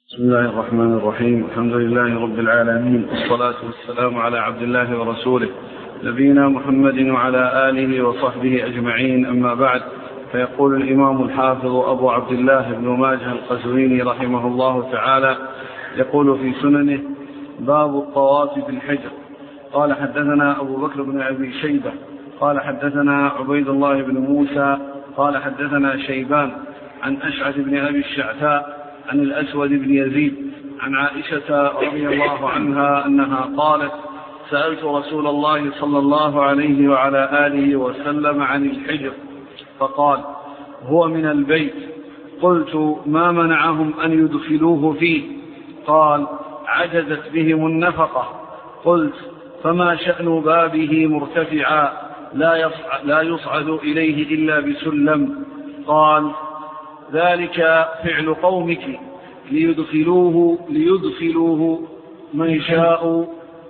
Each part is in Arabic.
بسم الله الرحمن الرحيم. الحمد لله رب العالمين، والصلاة والسلام على عبد الله ورسوله نبينا محمد وعلى آله وصحبه أجمعين، أما بعد. فيقول الإمام الحافظ أبو عبد الله بن ماجه القزويني رحمه الله تعالى، يقول في سننه: باب الطواف بالحجر. قال حدثنا أبو بكر بن أبي شيبة قال حدثنا عبيد الله بن موسى قال حدثنا شيبان عن أشعث بن أبي الشعثاء عن الأسود بن يزيد عن عائشة رضي الله عنها أنها قالت: سألت رسول الله صلى الله عليه وعلى آله وسلم عن الحجر فقال: هو من البيت. قلت: ما منعهم أن يدخلوه فيه؟ قال: عجزت بهم النفقة. قلت: فما شأن بابه مرتفعا لا يصعد إليه إلا بسلم؟ قال: ذلك فعل قومك ليدخلوه من شاء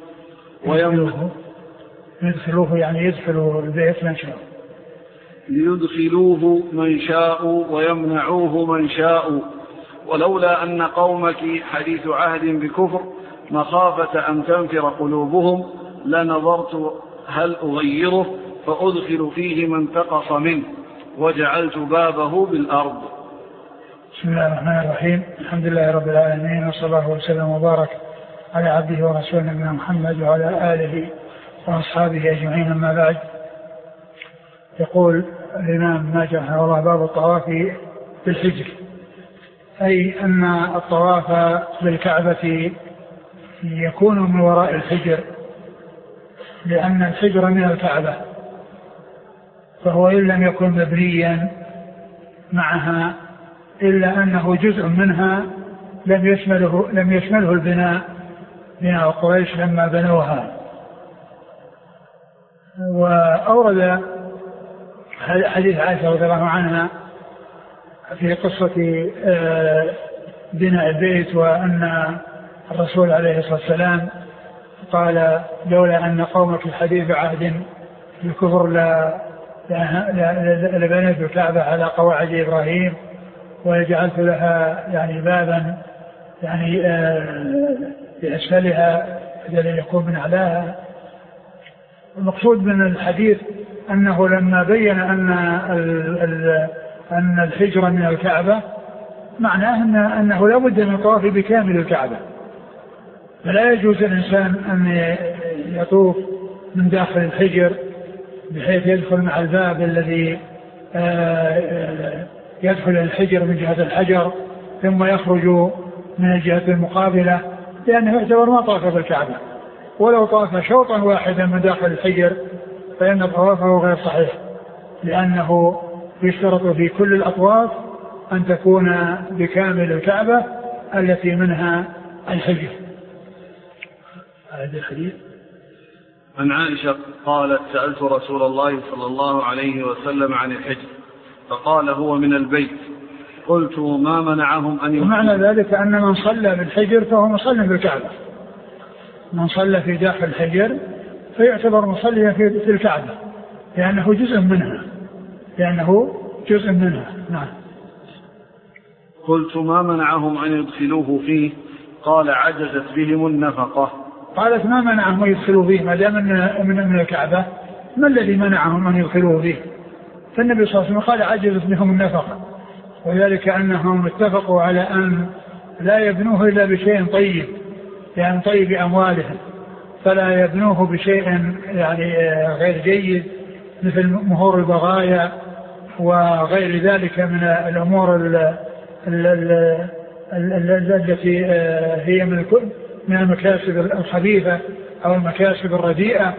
يدخلوه يعني يدخلوا البيت من شاء، ليدخلوه من شاء ويمنعوه من شاء، ولولا أن قومك حديث عهد بكفر مخافة أن تنفر قلوبهم لنظرت هل أغيره فأدخل فيه من انتقص منه وجعلت بابه بالأرض. بسم الله الرحمن الرحيم. الحمد لله رب العالمين، وصلى الله وسلم وبارك على عبده ورسوله نبينا محمد وعلى آله وأصحابه أجمعين، أما بعد. يقول الإمام ماجه رحمه الله: باب الطواف بالحجر، أي أن الطواف بالكعبة يكون من وراء الحجر، لأن الحجر من الكعبة، فهو إن لم يكن مبنيا معها إلا أنه جزء منها لم يشمله البناء بناء قريش لما بنوها. وأورد حديث عائشة رضي الله عنها في قصة بناء البيت، وأن الرسول عليه الصلاة والسلام قال: لولا أن قومك الحديث عهد بالكفر لبنيت الكعبة على قواعد إبراهيم وجعلت لها يعني بابا يعني بأسفلها بدل يكون من أعلاها. المقصود من الحديث أنه لما بين أن الحجر من الكعبة معناه أنه لا بد من الطواف بكامل الكعبة، فلا يجوز الإنسان أن يطوف من داخل الحجر بحيث يدخل مع الباب الذي يدخل الحجر من جهة الحجر ثم يخرج من الجهة المقابلة، لأنه يعتبر ما طاف بالكعبة. ولو طاف شوطا واحدا من داخل الحجر فإن طوافه غير صحيح، لأنه يشترط في كل الأطواف أن تكون بكامل الكعبة التي منها الحجر. هذا الحديث عن عائشة قالت: سألت رسول الله صلى الله عليه وسلم عن الحجر فقال: هو من البيت. قلت: ما منعهم أن ومعنى ذلك أن من صلى بالحجر فهو مصلي بالكعبة، من صلى في داخل الحجر فيعتبر مصليا في الكعبة، لأنه جزء منها. نعم. قلت: ما منعهم أن يدخلوه فيه؟ قال: عجزت بهم النفقة. قالت: ما منعهم أن يدخلوا فيه ما دام من الكعبة؟ ما الذي منعهم أن يدخلوه فيه؟ فالنبي صلى الله عليه وسلم قال: عجزت بهم النفقة، وذلك أنهم اتفقوا على أن لا يبنوه إلا بشيء طيب، يعني طيب أموالهم، فلا يبنوه بشيء يعني غير جيد مثل مهور البغايا وغير ذلك من الأمور التي هي من المكاسب الخبيثة أو المكاسب الرديئة.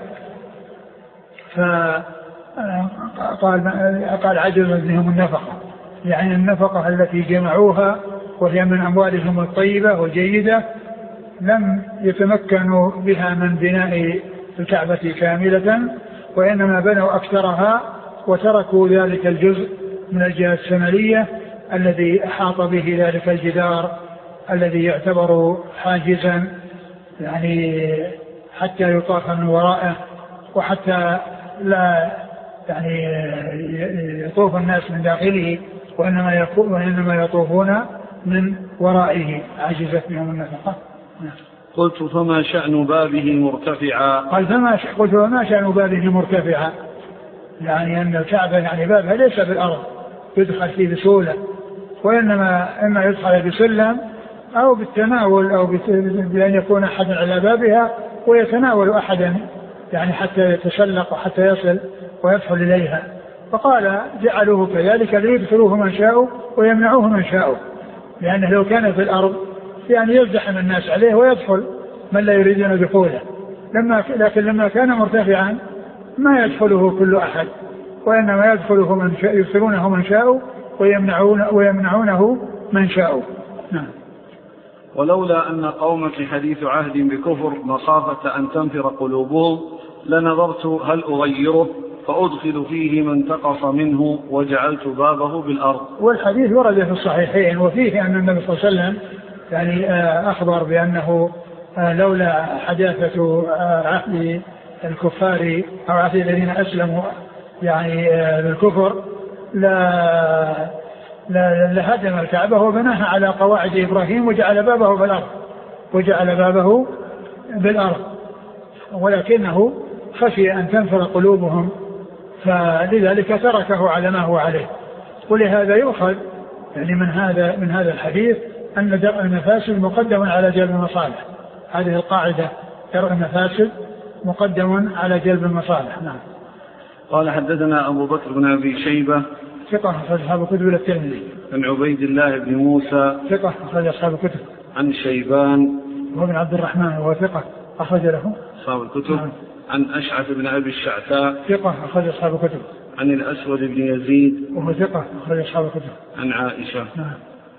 فقال: عجزت بهم النفقة، يعني النفقة التي جمعوها وهي من أموالهم الطيبة والجيدة لم يتمكنوا بها من بناء الكعبة كاملة، وإنما بنوا أكثرها وتركوا ذلك الجزء من الجهة الشمالية الذي أحاط به ذلك الجدار الذي يعتبر حاجزا، يعني حتى يطاف من وراءه وحتى لا يعني يطوف الناس من داخله، وإنما يطوفون من ورائه عجزت بهم النفقة. قلت فما شأن بابه مرتفعا؟ قال قلت فما شأن بابه مرتفعا، يعني أن الكعبة يعني بابها ليس بالأرض يدخل فيه بسهولة، وإنما إما يدخل بسلم أو بالتناول أو بأن يكون أحد على بابها ويتناول أحدا يعني حتى يتسلق وحتى يصل ويدخل إليها. فقال جعلوه كذلك ليدخلوه من شاءوا ويمنعوه من شاءوا، لأنه لو كان في الأرض يعني يزدحم الناس عليه ويدخل من لا يريدون دخوله، لكن لما كان مرتفعا ما يدخله كل أحد، وإنما يدخله من شاء، يدخلونه من شاءوا ويمنعونه من شاءوا. نعم. ولولا أن قومك حديث عهد بكفر مخافة أن تنفر قلوبهم لنظرت هل أغيره فأدخل فيه من تقص منه وجعلت بابه بالأرض. والحديث ورد في الصحيحين، وفيه أن النبي صلى الله عليه وسلم يعني أخبر بأنه لولا حداثة عهد الكفار أو عهد الذين أسلموا يعني بالكفر لهدم الكعبة وبناها على قواعد إبراهيم وجعل بابه بالأرض، ولكنه خشي أن تنفر قلوبهم فلذلك تركه على ما هو عليه. ولهذا يؤخذ يعني من هذا الحديث أن درء المفاسد مقدم على جلب المصالح. هذه القاعدة درء المفاسد مقدم على جلب المصالح. نعم. قال حدثنا أبو بكر بن أبي شيبة ثقة أخرج أصحاب الكتب إلى الترمذي. عن عبيد الله بن موسى ثقة أخرج أصحاب الكتب. عن شيبان وابن عبد الرحمن وهو ثقة أخرج له أصحاب الكتب. نعم. عن أشعث بن أبي الشعثاء ثقة أخرج أصحاب الكتب. عن الأسود بن يزيد وهو ثقة أخرج أصحاب الكتب. عن عائشة. نعم.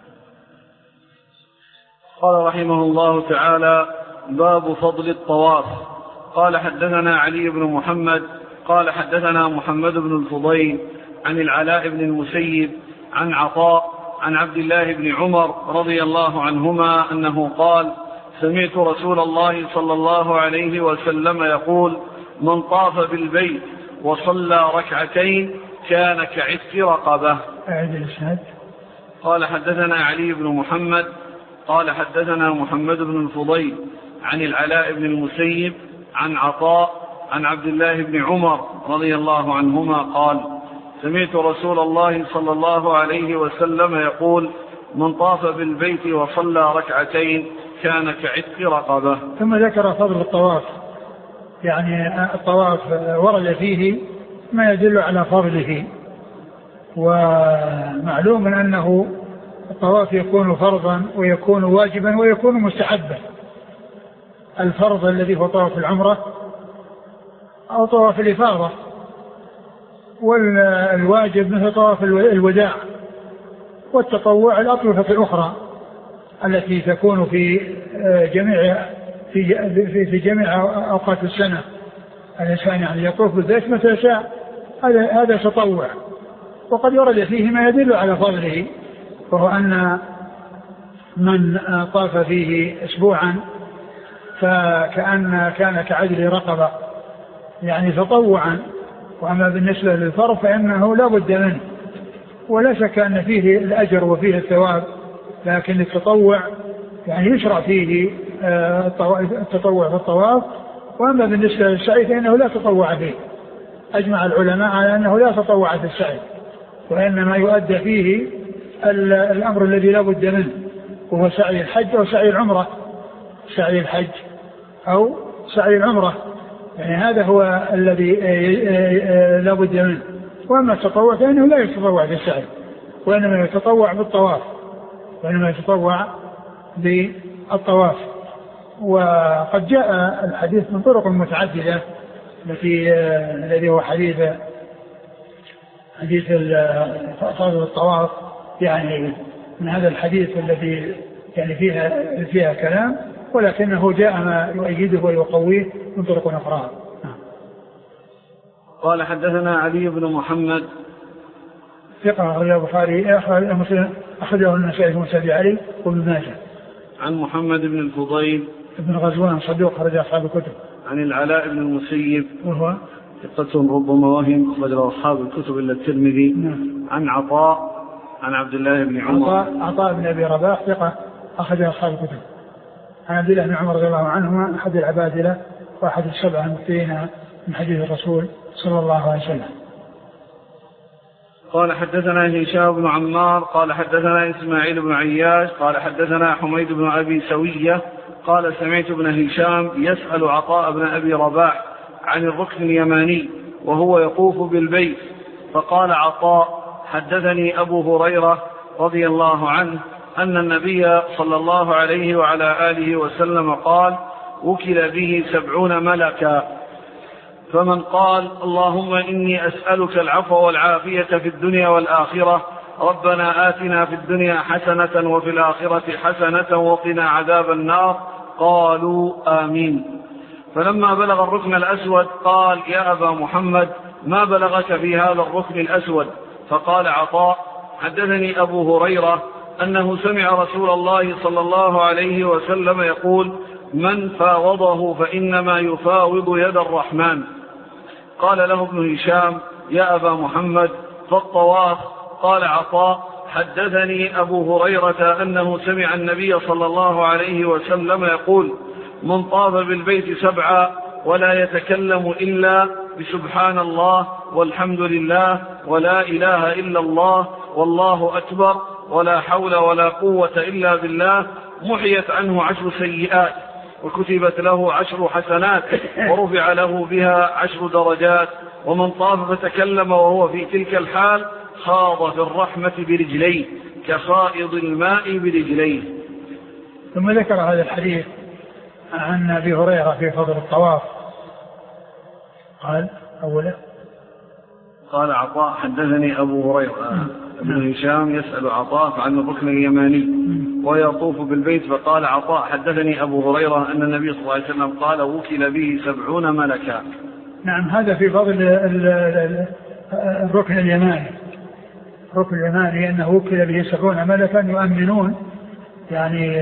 قال رحمه الله تعالى باب فضل الطواف. قال حدثنا علي بن محمد قال حدثنا محمد بن الفضيل عن العلاء بن المسيب عن عطاء عن عبد الله بن عمر رضي الله عنهما أنه قال سمعت رسول الله صلى الله عليه وسلم يقول من طاف بالبيت وصلى ركعتين كان كعتق رقبة. قال حدثنا علي بن محمد قال حدثنا محمد بن الفضيل عن العلاء بن المسيب عن عطاء عن عبد الله بن عمر رضي الله عنهما قال سمعت رسول الله صلى الله عليه وسلم يقول من طاف بالبيت وصلى ركعتين كان كعتق رقبة. ثم ذكر فضل الطواف، يعني الطواف ورد فيه ما يدل على فضله، ومعلوم أنه الطواف يكون فرضا ويكون واجبا ويكون مستحبا. الفرض الذي هو طواف العمرة أو طواف الإفاضة، والواجب مثل طواف الوداع، والتطوع الأطوفة الأخرى التي تكون في جميع أوقات السنة. الإنسان يعني يطوف بالبيت متى شاء، هذا تطوع. وقد ورد فيه ما يدل على فضله، وهو أن من طاف فيه أسبوعا كان كعدل رقبة يعني تطوعا. وأما بالنسبة للفرض فإنه لا بد منه، ولا شك أن فيه الأجر وفيه الثواب، لكن التطوع يعني يشرع فيه التطوع في الطواف. وأما بالنسبة للسعي فإنه لا تطوع فيه. أجمع العلماء على أنه لا تطوع في السعي، وإنما يؤدى فيه الأمر الذي لا بد منه، وهو سعي الحج أو سعي العمرة. سعي الحج أو سعي العمرة، يعني هذا هو الذي لا بد منه. وأما التطوع فإنه لا يتطوع في السعي، وإنما يتطوع بالطواف، وقد جاء الحديث من طرق متعددة الذي هو حديث فضل الطواف، يعني من هذا الحديث الذي يعني فيها كلام، ولكنه جاء ما يؤيده ويقويه من طرق أخرى. قال حدثنا علي بن محمد ثقة أخرجه البخاري أخرجه النسائي في مسند علي وابن ماجه. عن محمد بن الفضيل ابن غزوان صدوق أخرج أصحاب الكتب. عن العلاء بن المسيب وهو ثقة ربما وهم أخرج أصحاب الكتب إلا الترمذي. نعم. عن عطاء عن عبد الله بن عمر. عطاء بن أبي رباح ثقة أخرج أصحاب الكتب. عن عبد الله بن عمر رضي الله عنهما أحد العبادلة وأحد السبعة المكثرين من حديث الرسول صلى الله عليه وسلم. قال حدثنا هشام بن عمار قال حدثنا إسماعيل بن عياش قال حدثنا حميد بن أبي سوية قال سمعت ابن هشام يسأل عطاء بن أبي رباح عن الركن اليماني وهو يطوف بالبيت، فقال عطاء حدثني أبو هريرة رضي الله عنه أن النبي صلى الله عليه وعلى آله وسلم قال وكل به 70 ملكا، فمن قال اللهم إني أسألك العفو والعافية في الدنيا والآخرة ربنا آتنا في الدنيا حسنة وفي الآخرة حسنة وقنا عذاب النار قالوا آمين. فلما بلغ الركن الأسود قال يا أبا محمد ما بلغك في هذا الركن الأسود؟ فقال عطاء حدثني أبو هريرة أنه سمع رسول الله صلى الله عليه وسلم يقول من فاوضه فإنما يفاوض يد الرحمن. قال له ابن هشام يا أبا محمد فالطواف؟ قال عطاء حدثني أبو هريرة أنه سمع النبي صلى الله عليه وسلم يقول من طاف بالبيت 7 ولا يتكلم إلا بسبحان الله والحمد لله ولا إله إلا الله والله أكبر ولا حول ولا قوة إلا بالله محيت عنه 10 سيئات وكتبت له 10 حسنات ورفع له بها 10 درجات. ومن طاف فتكلم وهو في تلك الحال خاض في الرحمة برجليه كخائض الماء برجليه. ثم ذكر هذا الحديث عن أبي هريرة في فضل الطواف. قال أولا قال عطاء حدثني أبو هريرة ابن هشام يسأل عطاء عن الركن اليماني ويطوف بالبيت، فقال عطاء حدثني أبو هريرة أن النبي صلى الله عليه وسلم قال وكل به 70 ملكا. نعم هذا في فضل الركن اليماني. الركن اليماني أنه وكل به 70 ملكا يؤمنون يعني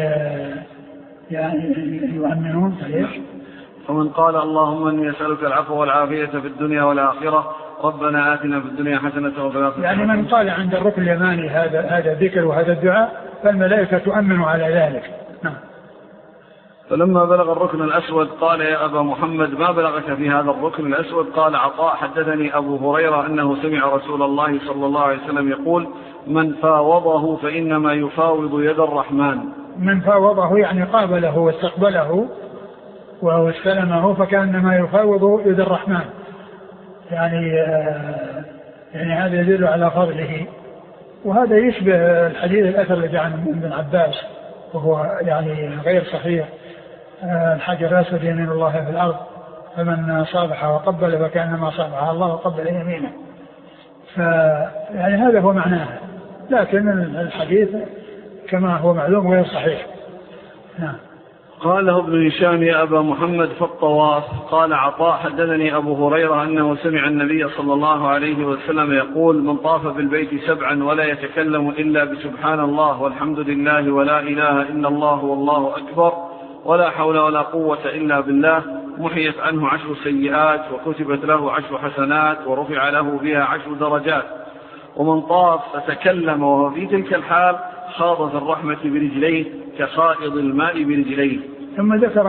يؤمنون. فمن قال اللهم إني أسألك العفو والعافية في الدنيا والآخرة ربنا آتنا في الدنيا حسنة وفي الآخرة يعني من قال عند الركن اليماني هذا الذكر وهذا الدعاء فالملائكة تؤمن على ذلك. نعم. فلما بلغ الركن الأسود قال يا أبا محمد ما بلغك في هذا الركن الأسود؟ قال عطاء حدثني أبو هريرة أنه سمع رسول الله صلى الله عليه وسلم يقول من فاوضه فإنما يفاوض يد الرحمن. من فاوضه يعني قابله واستقبله واستلمه فكأنما يفاوض يد الرحمن، يعني هذا يدل على فضله. وهذا يشبه الحديث الأثر الذي عن ابن عباس وهو يعني غير صحيح الحجر الأسود يمين الله في الأرض فمن صابح وقبل فكأنما صابح الله وقبل يمينه. فيعني هذا هو معناه، لكن الحديث كما هو معلوم غير صحيح. نعم. قال له ابن هشام يا أبا محمد فالطواف؟ قال عطاء حدثني أبو هريرة أنه سمع النبي صلى الله عليه وسلم يقول من طاف بالبيت 7 ولا يتكلم إلا بسبحان الله والحمد لله ولا إله إلا الله والله أكبر ولا حول ولا قوة إلا بالله محيت عنه 10 سيئات وكتبت له 10 حسنات ورفع له بها 10 درجات. ومن طاف فتكلم وهو في تلك الحال خاض في الرحمة برجليه كخائض الماء برجليه. ثم ذكر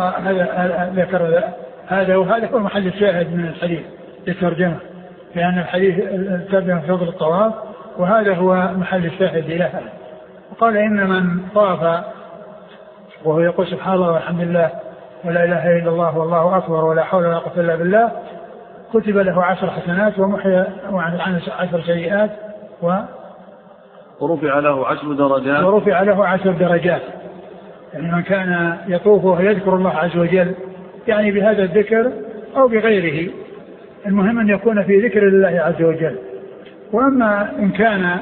هذا وهذا هو محل الشاهد من الحديث للترجمة، لأن الحديث ترجم فضل الطواف وهذا هو محل الشاهد لها. وقال إن من طاف وهو يقول سبحان الله والحمد لله ولا إله إلا الله والله أكبر ولا حول ولا قوة إلا بالله كتب له 10 حسنات ومحي عنه 10 سيئات ورفع له 10 درجات. يعني من كان يطوف ويذكر الله عز وجل يعني بهذا الذكر أو بغيره، المهم أن يكون في ذكر الله عز وجل. وأما إن كان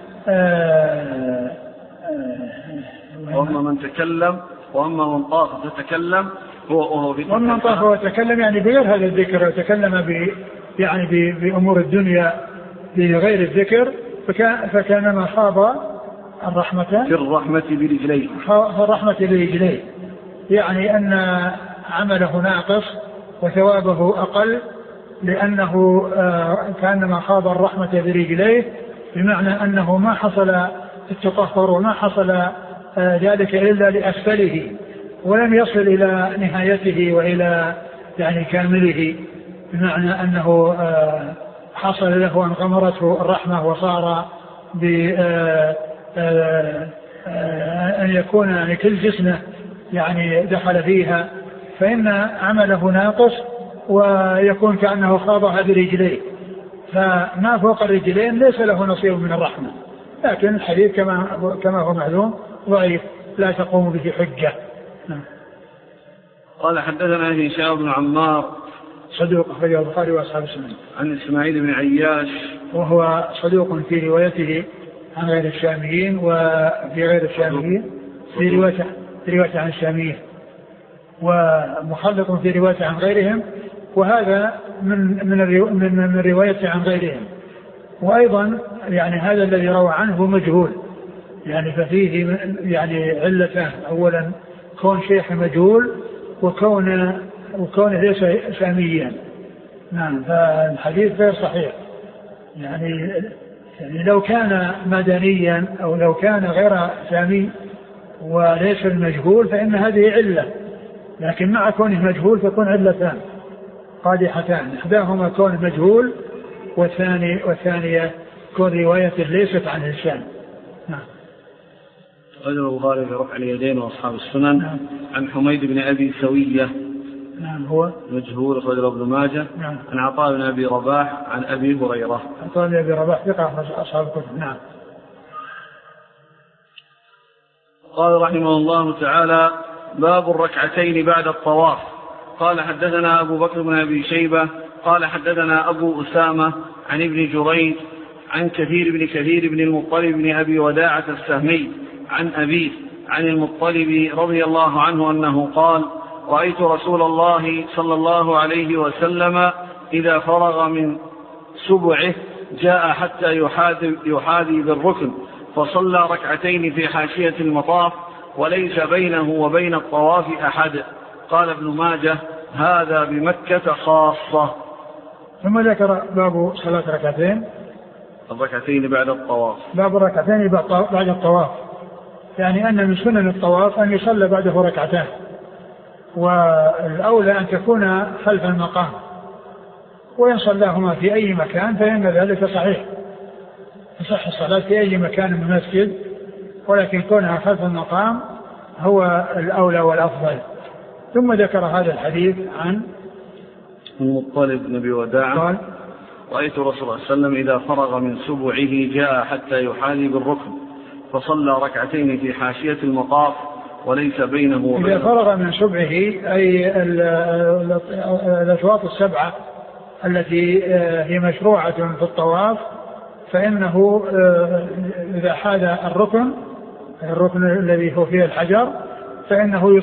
وأما من تكلم وأما من طاف فتكلم ومن طاف وتكلم يعني بغير هذا الذكر وتكلم يعني بأمور الدنيا بغير الذكر فكانما خاض الرحمة في الرحمة برجليه، يعني أن عمله ناقص وثوابه أقل لأنه كانما خاض الرحمة برجليه، بمعنى أنه ما حصل التطهر وما حصل ذلك إلا لأسفله ولم يصل إلى نهايته وإلى يعني كامله، بمعنى أنه حصل له أن غمرته الرحمة وصار أن يكون يعني كل جسمه يعني دخل فيها، فإن عمله ناقص ويكون كأنه خاضها برجليه، فما فوق الرجلين ليس له نصيب من الرحمة. لكن الحديث كما هو معلوم ضعيف لا تقوم به حجة. قال حدثنا هشام بن عمار صدوق أخرجه البخاري وأصحاب السنن. عن إسماعيل بن عياش وهو صدوق في روايته عن غير الشاميين، وفي غير الشاميين في رواية عن الشاميين، ومخلط في رواية عن غيرهم، وهذا من رواية عن غيرهم. وأيضا يعني هذا الذي روى عنه مجهول، يعني ففيه يعني علتان: أولا كون شيخ مجهول، وكونه ليس شاميا. نعم، فالحديث غير صحيح. يعني لو كان مدنيا أو لو كان غير شامي وليس المجهول فإن هذه علة، لكن مع كونه مجهول تكون علتان قادحتان: إحداهما كون مجهول، والثانية كون روايته ليست عن الشام. نعم. رجل البخاري في رفع اليدين وأصحاب السنن. نعم. عن حميد بن أبي سوية. نعم، هو مجهول أخرجه ابن ماجه. نعم. عن عطاء بن أبي رباح عن أبي هريرة. عطاء بن أبي رباح ثقة أصحاب الكتب. نعم. قال رحمه الله تعالى: باب الركعتين بعد الطواف. قال حدثنا أبو بكر بن أبي شيبة قال حدثنا أبو أسامة عن ابن جريج عن كثير بن المطلب بن أبي وداعة السهمي عن أبيه عن المطلب رضي الله عنه أنه قال: رأيت رسول الله صلى الله عليه وسلم إذا فرغ من سبعه جاء حتى يحاذي بالركن فصلى ركعتين في حاشية المطاف وليس بينه وبين الطواف أحد. قال ابن ماجه: هذا بمكة خاصة. ثم ذكر باب صلاة الركعتين بعد الطواف. باب الركعتين بعد الطواف، يعني أن من سنن الطواف أن يصلى بعده ركعتان، والأولى أن تكون خلف المقام، وإن صلاهما في أي مكان فإن ذلك صحيح، تصح الصلاة في أي مكان من المسجد، ولكن كونها خلف المقام هو الأولى والأفضل. ثم ذكر هذا الحديث عن المطلب بن أبي وداعة قال: رأيت رسول الله صلى الله عليه وسلم إذا فرغ من سبعه جاء حتى يحاذي بالركن فصلى ركعتين في حاشية المطاف وليس بينه وبين. إذا فرغ من سبعه أي الأشواط السبعة التي هي مشروعة في الطواف، فإنه إذا حاذ الركن الذي هو فيه الحجر فإنه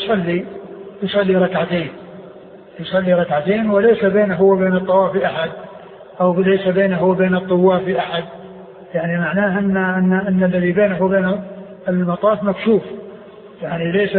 يصلي ركعتين وليس بينه وبين الطواف أحد، أو ليس بينه وبين الطواف أحد، يعني معناه أن الذي بينه وبين المطاف مكشوف، يعني ليس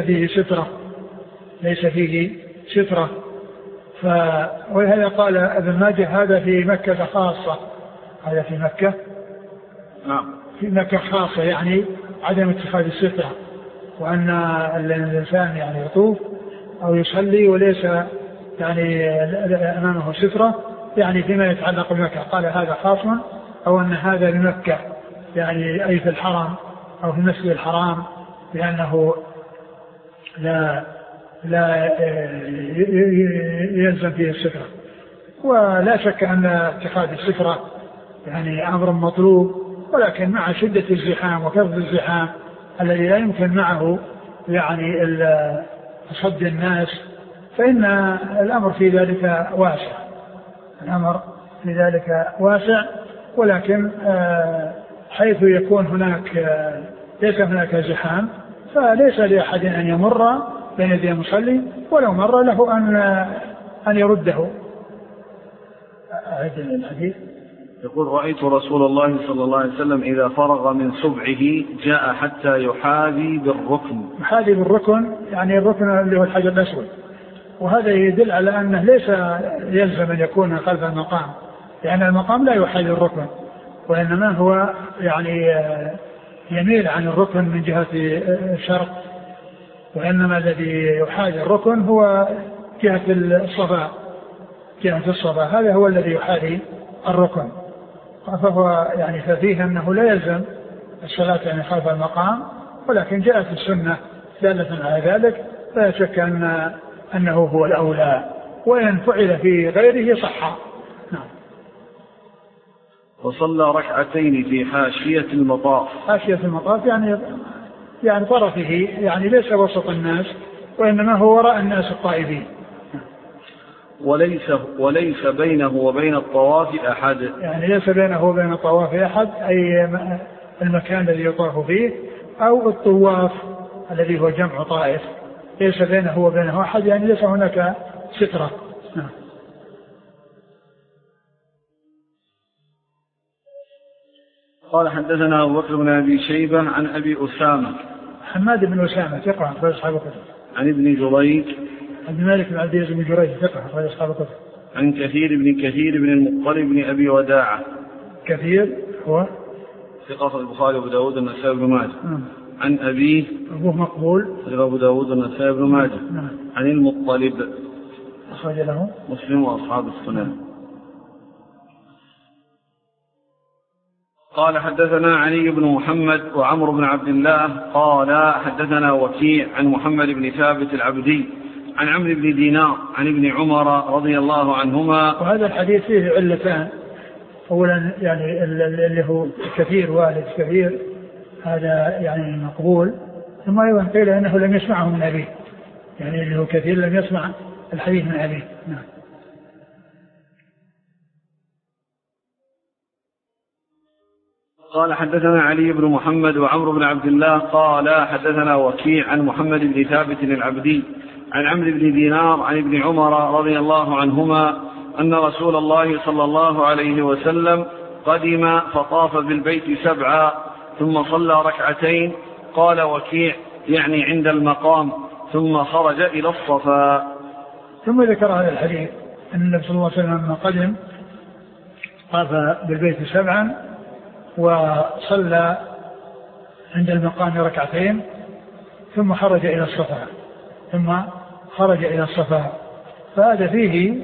فيه سترة. ولهذا قال ابن ماجه: هذا في مكة خاصة. هذا في مكة في مكة خاصة، يعني عدم اتخاذ السترة، وأن الإنسان يعني يطوف أو يصلي وليس يعني أمامه سترة، يعني فيما يتعلق بمكة. قال هذا خاص، أو أن هذا بمكة، يعني أي في الحرم أو في المسجد الحرام، لأنه لا يلزم فيه السترة. ولا شك أن اتخاذ السترة يعني أمر مطلوب، ولكن مع شدة الزحام وكثرة الزحام الذي لا يمكن معه يعني صد الناس، فإن الأمر في ذلك واسع. ولكن حيث يكون ليس هناك زحام فليس لأحد أن يمر بين يدي المصلي، ولو مر له أن يرده. أعد الحديث. يقول: رأيت رسول الله صلى الله عليه وسلم إذا فرغ من سبعه جاء حتى يحاذي بالركن، يعني الركن اللي هو الحجر الأسود، وهذا يدل على أنه ليس يلزم أن يكون خلف المقام، لأن المقام لا يحاذي الركن، وإنما هو يعني يميل عن الركن من جهة الشرق، وإنما الذي يحاذي الركن هو جهة الصفا، جهة الصفا هذا هو الذي يحاذي الركن. فهو يعني ففيه أنه لا يلزم الصلاة يعني خلف المقام، ولكن جاءت السنة دالة على ذلك، فلا شك أنه هو الأولى، وإن فعل في غيره صح. نعم. وصلى ركعتين في حاشية المطاف. حاشية المطاف يعني طرفه، يعني ليس وسط الناس، وإنما هو وراء الناس الطائفين. وليس بينه وبين الطواف أحد. يعني ليس بينه وبين الطواف أحد، أي المكان الذي يطاف فيه أو الطواف الذي هو جمع طائف، ليس بينه وبينه أحد، يعني ليس هناك سترة. قال حدثنا أبو بكر بن أبي شيبة عن أبي أسامة حماد بن أسامة ثقة أخرج أصحاب الكتب. عن ابن جريج عبد الملك بن عبد العزيز بن جريج ثقة أخرج أصحاب الكتب. عن كثير بن المطلب بن أبي وداعة. كثير هو ثقة البخاري وأبو داود والنسائي بن ماجه. عن أبيه أبوه مقبول أبو داود والنسائي بن ماجه. عن المطلب أخرج له مسلم وأصحاب السنن. قال حدثنا علي بن محمد وعمرو بن عبد الله قال حدثنا وكيع عن محمد بن ثابت العبدي عن عمرو بن دينار عن ابن عمر رضي الله عنهما. وهذا الحديث فيه علتان، أولا يعني اللي هو كثير والد كثير هذا يعني مقبول، ثم أيضا قيل أنه لم يسمعه من أبيه، يعني اللي هو كثير لم يسمع الحديث من أبيه. نعم. قال حدثنا علي بن محمد وعمرو بن عبد الله قال حدثنا وكيع عن محمد بن ثابت العبدي عن عمرو بن دينار عن ابن عمر رضي الله عنهما أن رسول الله صلى الله عليه وسلم قدم فطاف بالبيت 7 ثم صلى ركعتين. قال وكيع يعني عند المقام ثم خرج إلى الصفا. ثم ذكر هذا الحديث أن النبي صلى الله عليه وسلم لما قدم طاف بالبيت 7 وصلى عند المقام ركعتين ثم خرج إلى الصفا. فهذا فيه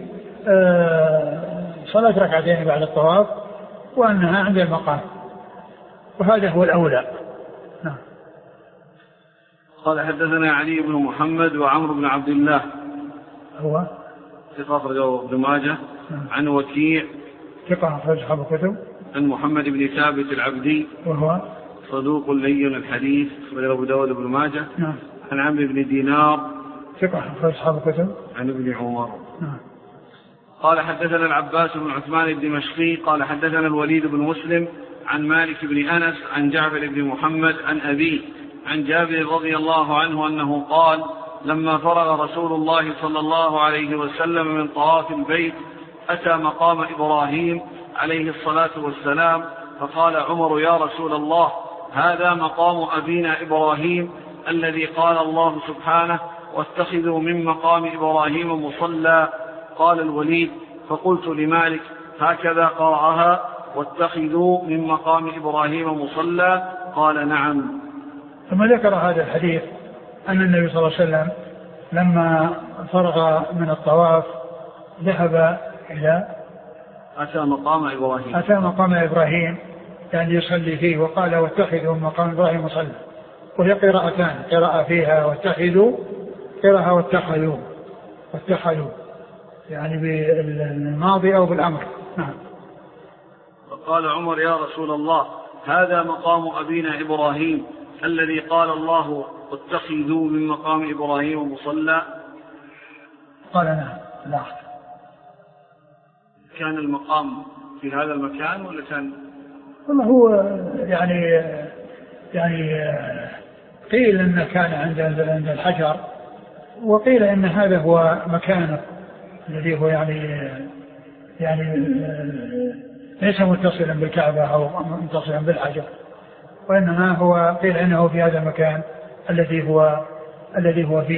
صلاة ركعتين بعد الطواف وأنها عند المقام، وهذا هو الأولى. نعم. قال حدثنا علي بن محمد وعمرو بن عبد الله هو ثقة أخرجه ابن ماجه. عن وكيع ثقة أخرج أصحاب الكتب. عن محمد بن ثابت العبدي وهو صدوق لين الحديث أخرجه أبو داود بن ماجه. نعم. عن عمرو بن دينار ثقة أخرج أصحاب الكتب. عن ابن عمر. نعم. قال حدثنا العباس بن عثمان الدمشقي قال حدثنا الوليد بن مسلم عن مالك بن أنس عن جعفر بن محمد عن أبيه عن جابر رضي الله عنه أنه قال لما فرغ رسول الله صلى الله عليه وسلم من طواف البيت أتى مقام إبراهيم عليه الصلاة والسلام فقال عمر يا رسول الله هذا مقام أبينا إبراهيم الذي قال الله سبحانه واتخذوا من مقام إبراهيم مصلى. قال الوليد فقلت لمالك هكذا قرأها واتخذوا من مقام إبراهيم مصلى؟ قال نعم. ثم ذكر هذا الحديث أن النبي صلى الله عليه وسلم لما فرغ من الطواف ذهب إلى أتى مقام إبراهيم يعني يصلي فيه، وقال واتخذوا من مقام إبراهيم مصلى، وهي قراءتان، قراءة فيها واتخذوا، قراءة واتخذوا يعني بالماضي أو بالأمر. نعم. فقال عمر يا رسول الله هذا مقام أبينا إبراهيم الذي قال الله اتخذوا من مقام إبراهيم مصلى؟ قال نعم. لا. كان المقام في هذا المكان ولا كان؟ والله هو يعني قيل إنه كان عند الحجر، وقيل إن هذا هو مكانه الذي هو يعني ليس متصلا بالكعبة أو متصلا بالحجر، وإنما هو قيل إنه في هذا المكان الذي هو فيه.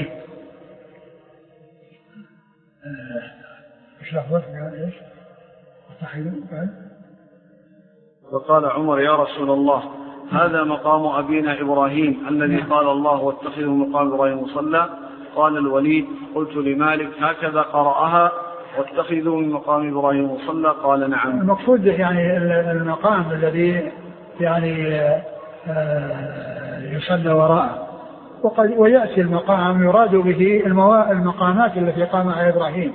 إيش لحظة إيش؟ فقال عمر يا رسول الله هذا مقام أبينا إبراهيم الذي قال الله واتخذوا مقام إبراهيم مصلى. قال الوليد قلت لمالك هكذا قرأها واتخذوا من مقام إبراهيم مصلى؟ قال نعم. المقصود يعني المقام الذي يعني يصلى وراءه. ويأتي المقام يراد به المقامات التي قامها إبراهيم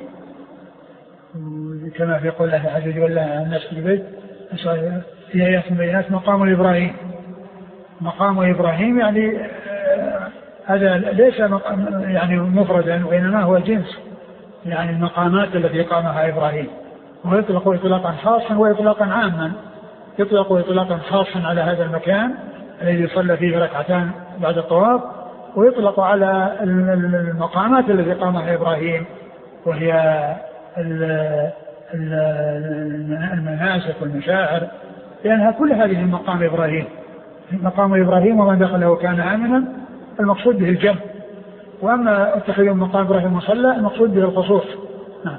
كما في قول الله عز وجل الناس في البيت في آيات بينات مقام إبراهيم. مقام إبراهيم يعني هذا ليس يعني مفردا وإنما هو جنس يعني المقامات التي قامها إبراهيم. ويطلق إطلاقا خاصا وإطلاقا عاما. يطلق إطلاقا خاصا على هذا المكان الذي صلى فيه ركعتان بعد الطواف ويطلق على المقامات التي قامها إبراهيم وهي المناسك والمشاعر لأنها كل هذه مقام إبراهيم. مقام إبراهيم ومن دخله كان آمنا المقصود به الجمع. وأما اتخذوا مقام إبراهيم مصلى المقصود به الخصوص. نعم.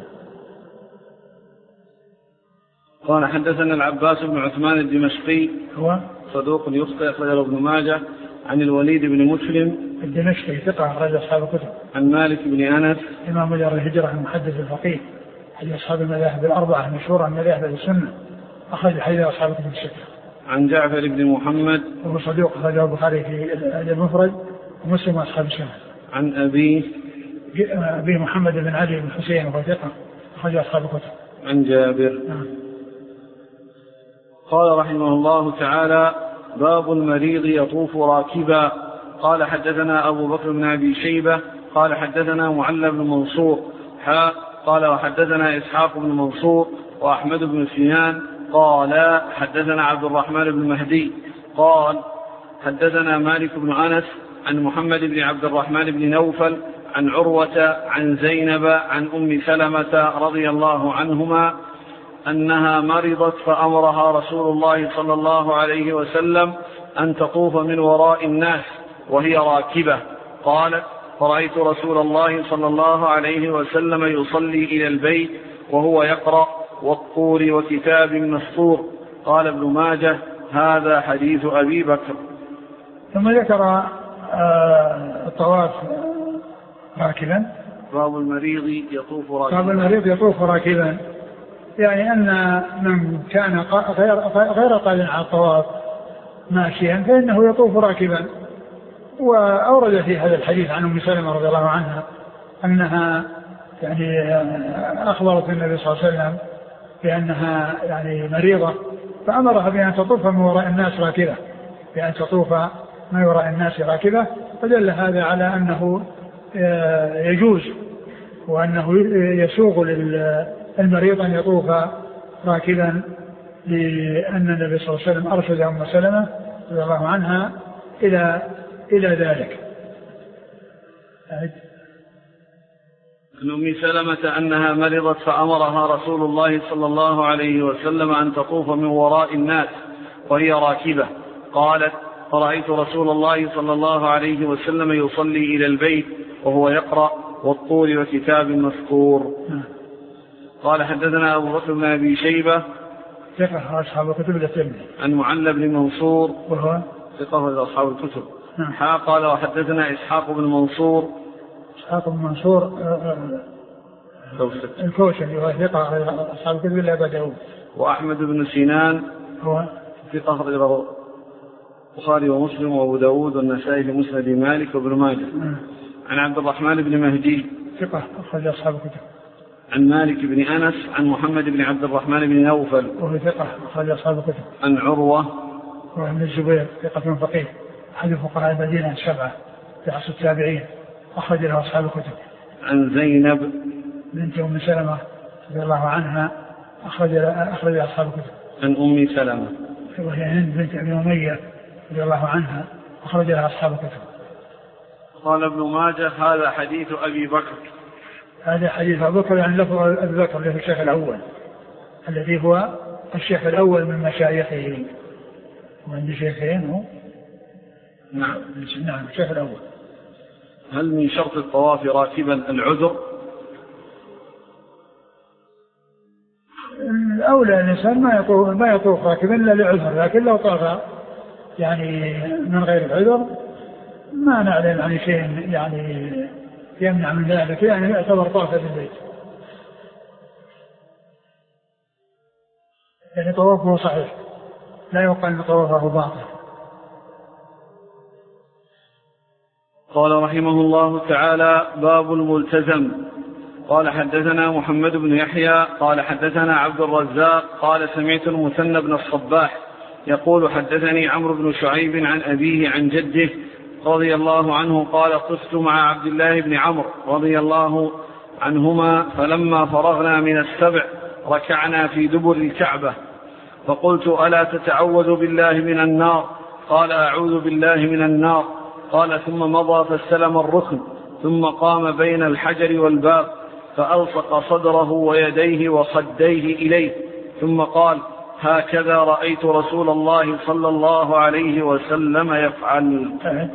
قال حدثنا العباس بن عثمان الدمشقي هو صدوق يخطئ أخرجه ابن ماجه عن الوليد بن مسلم الدمشقي ثقة أخرج أصحاب الكتب. عن مالك بن أنس إمام دار الهجرة المحدث الفقيه أحد أصحاب المذاهب الأربعة المشهورة من مذاهب السنة أخرج حديث أصحاب الكتب الستة. عن جعفر بن محمد وهو صدوق أخرجه البخاري في المفرد ومسلم وأصحاب السنة. عن أبي محمد بن علي بن حسين وهو ثقة أخرج أصحاب الكتب. عن جابر. قال رحمه الله تعالى باب المريض يطوف راكبا. قال حدثنا أبو بكر بن أبي شيبة قال حدثنا معل بن منصور قال وحدثنا إسحاق بن منصور وأحمد بن سنان قال حدثنا عبد الرحمن بن مهدي قال حدثنا مالك بن أنس عن محمد بن عبد الرحمن بن نوفل عن عروة عن زينب عن أم سلمة رضي الله عنهما أنها مرضت فأمرها رسول الله صلى الله عليه وسلم أن تطوف من وراء الناس وهي راكبة. قالت فرأيت رسول الله صلى الله عليه وسلم يصلي إلى البيت وهو يقرأ والطور وكتاب مسطور. قال ابن ماجه هذا حديث أبي بكر. ثم ذكر الطواف راكبا. باب المريض يطوف راكبا. باب المريض يطوف راكبا يعني أن من كان غير قادر على الطواف ماشيا فإنه يطوف راكبا. وأورد في هذا الحديث عن أم سلمة رضي الله عنها أنها يعني أخبرت النبي صلى الله عليه وسلم بأنها يعني مريضة فأمرها بأن تطوف من وراء الناس راكبة بأن تطوف من وراء الناس راكبة. فدل هذا على أنه يجوز وأنه يسوغ للمريض أن يطوف راكبا لأن النبي صلى الله عليه وسلم أرشد أم سلمة رضي الله عنها إلى ذلك. عن أم سلمة أنها مرضت فأمرها رسول الله صلى الله عليه وسلم أن تطوف من وراء الناس وهي راكبة. قالت فرأيت رسول الله صلى الله عليه وسلم يصلي إلى البيت وهو يقرأ والطور وكتاب مسطور. قال حدثنا أبو بكر بن أبي شيبة ثقة أصحاب الكتب الترمذي. عن معل بن منصور وهو ثقة أصحاب الكتب. قال وحدثنا إسحاق بن منصور الكوشني وهو ثقة أصحاب الكتب إلا أبا داود. وأحمد بن سنان هو ثقة البخاري ومسلم وأبو داود والنسائي في مسند مالك وابن ماجه. عن عبد الرحمن بن مهدي ثقة أخرج أصحاب الكتب. عن مالك بن أنس عن محمد بن عبد الرحمن بن نوفل وهو ثقة أخرج أصحاب الكتب. عن عروة وابن الزبير ثقة فقيه أحد فقهاء المدينة السبعة في عصر التابعين أخرج له أصحاب الكتب. عن زينب بنت أم سلمة رضي الله عنها أخرج أصحاب الكتب. عن أم سلمة وهي هند بنت أبي أمية رضي الله عنها أخرج لها أصحاب الكتب. قال ابن ماجه هذا حديث أبي بكر. هذا حديث أبي بكر يعني لفظ أبي بكر اللي هو الشيخ الأول الذي هو الشيخ الأول من مشايخه وعند شيخين هو نعم الشيخ الأول. هل من شرط الطواف راكبا العذر؟ الأولى الإنسان ما يطوف راكبا إلا لعذر لكن لو طاف يعني من غير العذر ما نعلم عن شيء يعني يمنع من ذلك، يعني يعتبر طاف بالبيت، يعني طوافه صحيح لا يقال ان طوافه باطل. قال رحمه الله تعالى: باب الملتزم. قال حدثنا محمد بن يحيى قال حدثنا عبد الرزاق قال سمعت المثنى بن الصباح يقول حدثني عمرو بن شعيب عن أبيه عن جده رضي الله عنه قال: طفت مع عبد الله بن عمرو رضي الله عنهما فلما فرغنا من السبع ركعنا في دبر الكعبة فقلت: ألا تتعوذ بالله من النار؟ قال: أعوذ بالله من النار. قال: ثم مضى فاستلم الركن ثم قام بين الحجر والباب فألصق صدره ويديه وخديه إليه ثم قال: هكذا رأيت رسول الله صلى الله عليه وسلم يفعل.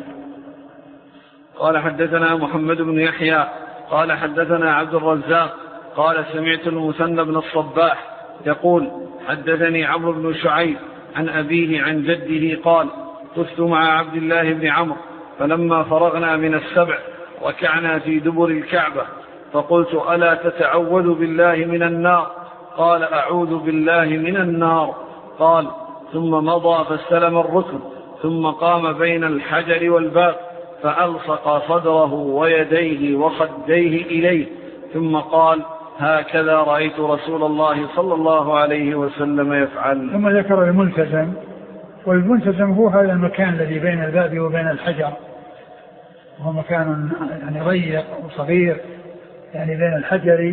قال حدثنا محمد بن يحيى قال حدثنا عبد الرزاق قال سمعت المثنى بن الصباح يقول حدثني عمرو بن شعيب عن أبيه عن جده قال: طفت مع عبد الله بن عمرو فلما فرغنا من السبع ركعنا في دبر الكعبة فقلت: ألا تتعوذ بالله من النار؟ قال: أعوذ بالله من النار. قال: ثم مضى فاستلم الركن ثم قام بين الحجر والباب فألصق صدره ويديه وخديه إليه ثم قال: هكذا رأيت رسول الله صلى الله عليه وسلم يفعل. ثم ذكر الملتزم، والملتزم هو هذا المكان الذي بين الباب وبين الحجر، وهو مكان يعني ضيق وصغير، يعني بين الحجر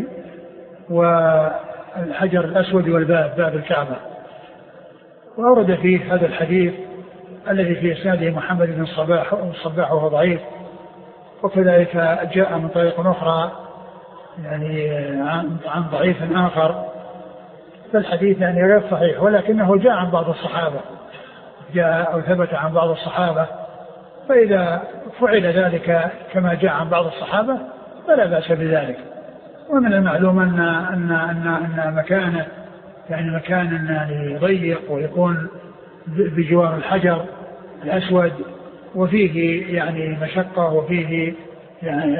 والحجر الأسود والباب، باب الكعبة. وأورد فيه هذا الحديث الذي في إسناده محمد بن الصباح وهو ضعيف، وكذلك جاء من طريق أخرى يعني عن ضعيف آخر، فالحديث يعني غير صحيح، ولكنه جاء عن بعض الصحابة، جاء أو ثبت عن بعض الصحابة، فإذا فعل ذلك كما جاء عن بعض الصحابة فلا بأس بذلك. ومن المعلوم أن مكانه يعني مكان يعني ضيق ويكون بجوار الحجر الأسود وفيه يعني مشقة وفيه يعني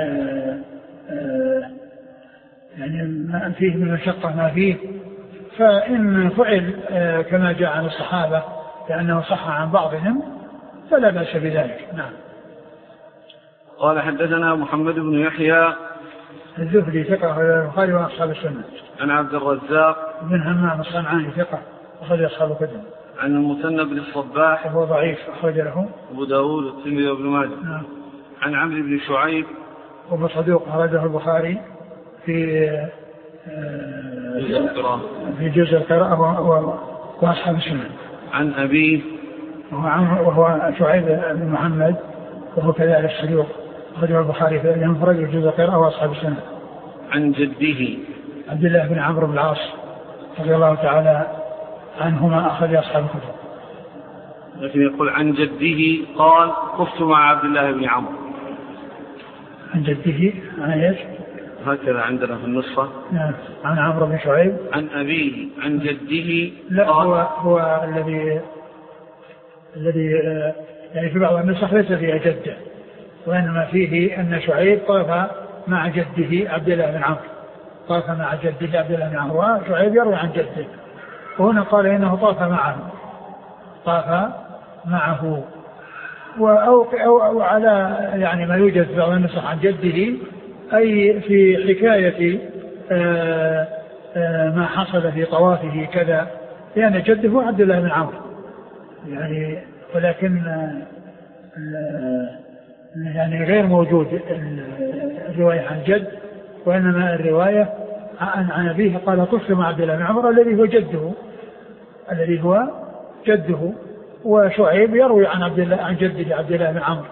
فيه من المشقة ما فيه، فإن فعل كما جاء عن الصحابة لأنه صح عن بعضهم فلا بأس بذلك. نعم. قال حدثنا محمد بن يحيى الزهري ثقة البخاري وأصحاب السنة. عن عبد الرزاق بن همام الصنعاني ثقة أخرج أصحاب الكتب. عن المثنى بن الصباح وهو ضعيف أخرج له أبو داود والترمذي وابن ماجه. نعم. عن عمرو بن شعيب وهو صدوق أخرجه البخاري في جزء القراءة وأصحاب السنة. عن أبيه وهو شعيب بن محمد وهو كذلك صدوق أخرجه البخاري في المفرد وجزء القراءة وأصحاب السنة. عن جده عبد الله بن عمرو بن العاص رضي الله تعالى عنهما أخرج أصحاب الكتب. لكن يقول عن جده قال: طفت مع عبد الله بن عمرو. عن جده عن ايش؟ هكذا عندنا في النسخة. نعم. عن عمرو بن شعيب. عن أبيه عن جده. لا هو الذي يعني في بعض النسخ ليس فيها جده، وإنما فيه أن شعيب طاف مع جده عبد الله بن عمرو، طاف مع جده عبد الله بن عمرو، وشعيب يروي عن جده، وهنا قال إنه طاف معه أو على يعني ما يوجد في بعض النسخ عن جده، أي في حكاية ما حصل في طوافه كذا، لأن جده عبد الله بن عمرو يعني، ولكن يعني غير موجود الرواية عن جد، وإنما الرواية عن أبيه قال: طفت مع عبد الله بن عمرو الذي هو جده، وشعيب يروي عن جده عبد الله بن عمرو.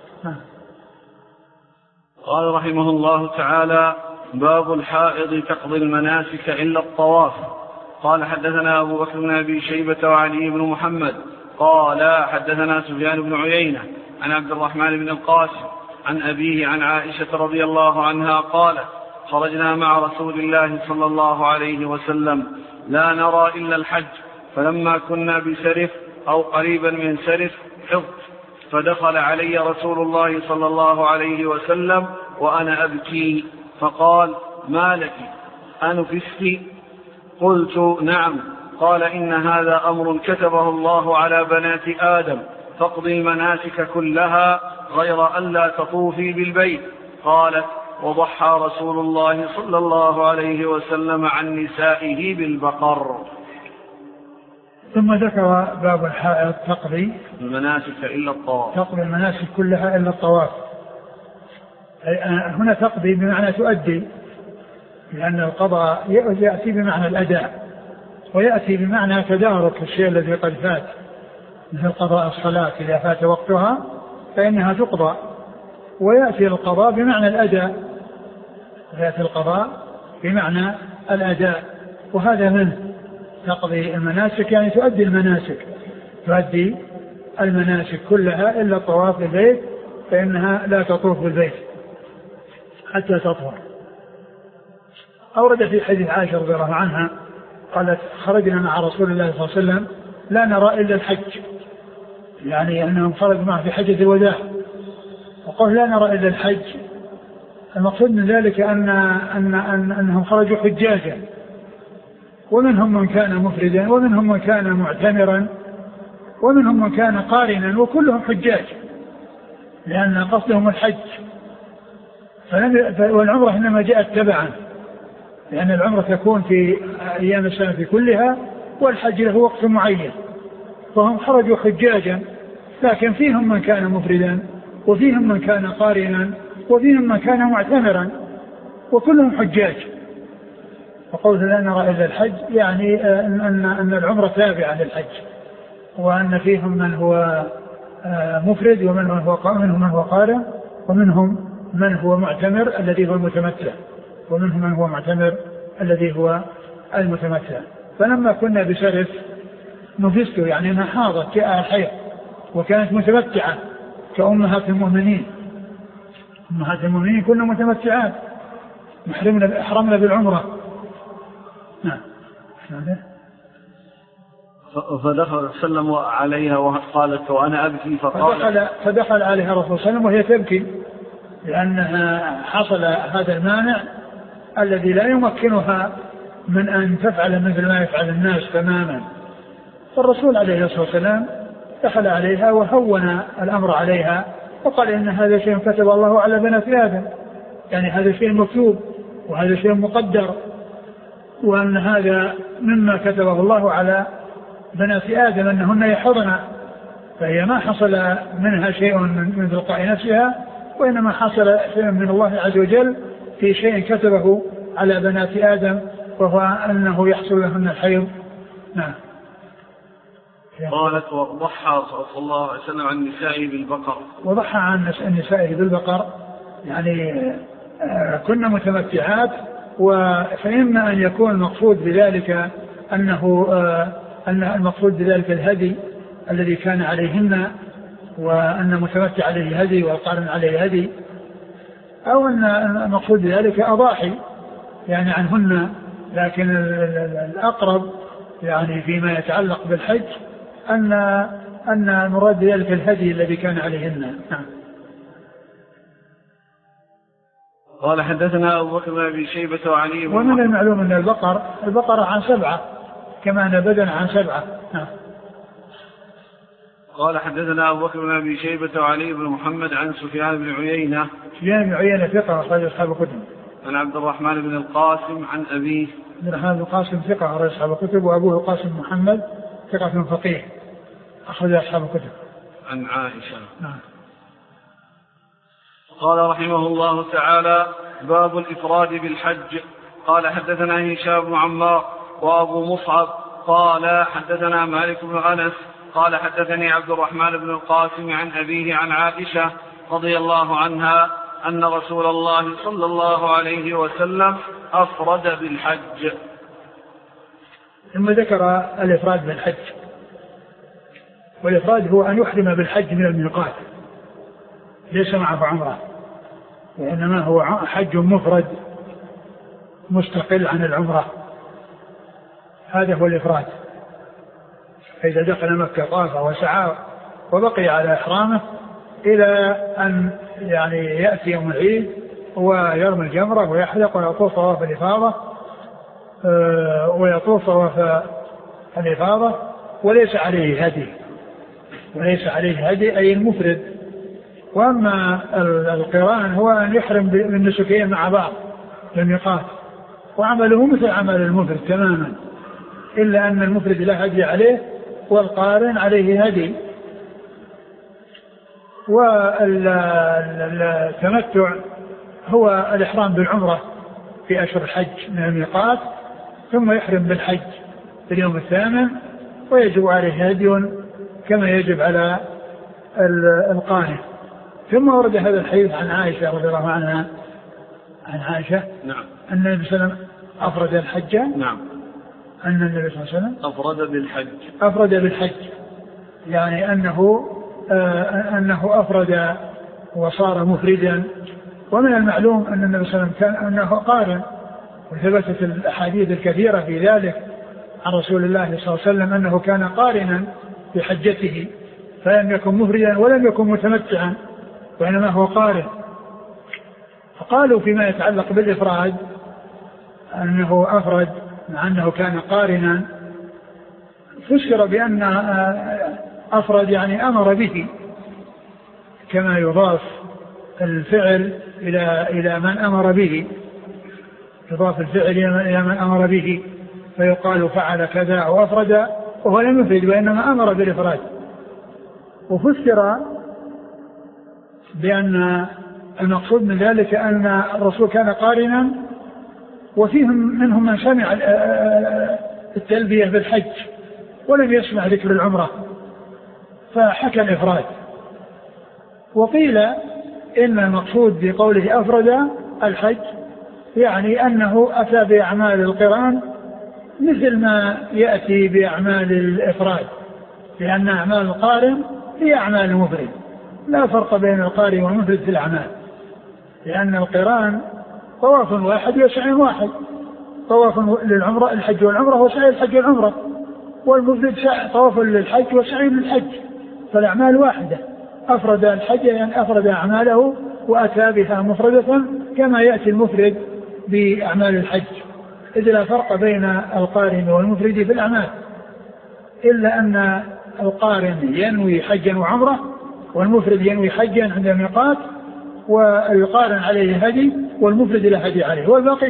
قال رحمه الله تعالى: باب الحائض تقضي المناسك إلا الطواف. قال حدثنا أبو بكر بن أبي شيبة وعلي بن محمد قال حدثنا سفيان بن عيينة عن عبد الرحمن بن القاسم عن أبيه عن عائشة رضي الله عنها قال: خرجنا مع رسول الله صلى الله عليه وسلم لا نرى إلا الحج، فلما كنا بسرف أو قريبا من سرف حط. فدخل علي رسول الله صلى الله عليه وسلم وأنا أبكي فقال: ما لك أنفست؟ قلت: نعم. قال: إن هذا أمر كتبه الله على بنات آدم، فاقضي المناسك كلها غير أن لا تطوفي بالبيت. قالت: وضحى رسول الله صلى الله عليه وسلم عن نسائه بالبقر. ثم ذكر باب الحائض تقضي المناسك إلا الطواف، تقضي المناسك كلها إلا الطواف. هنا تقضي بمعنى تؤدي، لأن القضاء يأتي بمعنى الأداء، ويأتي بمعنى تدارك الشيء الذي قد فات، مثل قضاء الصلاة إذا فات وقتها فإنها تقضى. ويأتي القضاء بمعنى الأداء، يأتي القضاء بمعنى الأداء، وهذا منه. تقضي المناسك يعني تؤدي المناسك، تؤدي المناسك كلها إلا الطواف بالبيت، فإنها لا تطوف بالبيت حتى تطهر. أورد في حديث عائشة رضي الله عنها قالت: خرجنا مع رسول الله صلى الله عليه وسلم لا نرى إلا الحج، يعني أنهم خرجوا معه في حجة الوداع، وقال لا نرى إلا الحج. المقصود من ذلك أنهم خرجوا حجاجا، ومنهم من كان مفردا، ومنهم من كان معتمرا، ومنهم من كان قارنا، وكلهم حجاج، لأن قصدهم الحج. والعمرة إنما جاءت تبعا، لأن العمرة تكون في أيام السنة كلها، والحج له وقت معين. فهم خرجوا حجاجا، لكن فيهم من كان مفردا، وفيهم من كان قارنا، وفيهم من كان معتمرا، وكلهم حجاج. وقول لا نرى إلا الحج يعني أن العمرة تابعة للحج، وأن فيهم من هو مفرد، ومنهم من هو قارن، ومنهم من هو معتمر الذي هو المتمتع، ومنهم من هو معتمر الذي هو المتمتع. فلما كنا بسرف نفست، يعني أنها حاضت جاء الحيض، وكانت متمتعة كأمهات المؤمنين. أمهات المؤمنين كنا متمتعات، أحرمنا بالعمرة. نعم. فدخل سلم عليها وقالت: وأنا أبكي. فدخل عليها الرسول صلى الله عليه وسلم وهي تبكي، لأنها حصل هذا المانع الذي لا يمكنها من أن تفعل مثل ما يفعل الناس تماما. فالرسول عليه الصلاة والسلام دخل عليها وهون الأمر عليها، وقال: إن هذا شيء كتب الله على بنات آدم، يعني هذا شيء مكتوب، وهذا شيء مقدر، وأن هذا مما كتبه الله على بنات آدم أنهن يحضن. فهي ما حصل منها شيء من تلقاء نفسها، وإنما حصل شيء من الله عز وجل في شيء كتبه على بنات آدم، وهو أنه يحصل لهن الحيض. نعم. قالت: وضحى صلى الله عليه وسلم عن نسائه بالبقر. وضحى عن نسائه بالبقر، يعني كنا متمتعات، فإما أن يكون المقصود بذلك أن المقصود بذلك الهدي الذي كان عليهن، وأن متمتع عليه هدي والقارن عليه هدي، أو أن المقصود بذلك أضاحي يعني عنهن. لكن الأقرب يعني فيما يتعلق بالحج أن المراد بذلك الهدي الذي كان عليهن. نعم. قال: حدثنا أبو بكر بن أبي شيبة وعلي بن ومن المعلوم أن البقرة عن 7 كما أن بدن عن 7. نعم. قال: حدثنا أبو بكر بن أبي شيبة وعلي بن محمد عن سفيان بن عيينة. سفيان بن عيينة ثقة أخرج أصحاب الكتب. عن عبد الرحمن بن القاسم عن أبيه. عبد الرحمن بن القاسم ثقة أخرج أصحاب الكتب، وأبوه القاسم محمد ثقة فقيه أخرج أصحاب الكتب. عن عائشة. نعم. قال رحمه الله تعالى: باب الإفراد بالحج. قال: حدثنا هشام بن عمار وأبو مصعب قال: حدثنا مالك بن أنس قال: حدثني عبد الرحمن بن القاسم عن أبيه عن عائشة رضي الله عنها أن رسول الله صلى الله عليه وسلم أفرد بالحج. ثم ذكر الإفراد بالحج. والإفراد هو أن يحرم بالحج من الميقات، ليس معه عمرة، وإنما هو حج مفرد مستقل عن العمرة. هذا هو الإفراد. فإذا دخل مكة طاف وسعى وبقي على إحرامه إلى أن يعني يأتي يوم العيد ويرمي الجمرة ويحلق ويطوف طواف الإفاضة وليس عليه هدي أي المفرد. وأما القران هو أن يحرم بالنسكين مع بعض بالميقات، وعمله مثل عمل المفرد تماما، إلا أن المفرد لا هدي عليه والقارن عليه هدي. والتمتع هو الإحرام بالعمرة في أشهر الحج من الميقات، ثم يحرم بالحج في اليوم الثامن، ويجب عليه هدي كما يجب على القارن. ثم ورد هذا الحديث عن عائشة رضي الله عنها عن عائشة نعم أن النبي صلى الله عليه وسلم أفرد الحج. نعم أن النبي صلى الله عليه وسلم أفرد بالحج يعني أنه أفرد وصار مفردا. ومن المعلوم أن النبي صلى الله عليه وسلم كان أنه قارن، وثبتت الأحاديث الكثيرة في ذلك عن رسول الله صلى الله عليه وسلم أنه كان قارنا في حجته، فلم يكن مفردا ولم يكن متمتعا، وإنما هو قارن. فقالوا فيما يتعلق بالإفراد أنه أفرد مع أنه كان قارنا، فسر بأن أفرد يعني أمر به، كما يضاف الفعل إلى من أمر به، يضاف الفعل إلى من أمر به، فيقال فعل كذا أو أفرد وهو لم يفرد وإنما أمر بالإفراد. وفسر بأن المقصود من ذلك أن الرسول كان قارنا، وفيهم منهم من سمع التلبية بالحج ولم يسمع ذكر العمرة فحكى الإفراد. وقيل إن المقصود بقوله أفرد الحج يعني أنه أتى بأعمال القران مثل ما يأتي بأعمال الإفراد، لأن أعمال القارن هي أعمال المفرد، لا فرق بين القارن والمفرد في الأعمال، لأن القران طواف واحد وسعي واحد، طواف للعمرة الحج والعمرة وسعي الحج والعمرة، والمفرد طواف للحج وسعي للحج، فالأعمال واحدة. أفرد الحج يعني أفرد أعماله وأتى بها مفردة كما يأتي المفرد بأعمال الحج، إذ لا فرق بين القارن والمفرد في الأعمال، إلا أن القارن ينوي حجا وعمرة والمفرد ينوي حجا عند الميقات، والقارن عليه هدي والمفرد لا هدي عليه، والباقي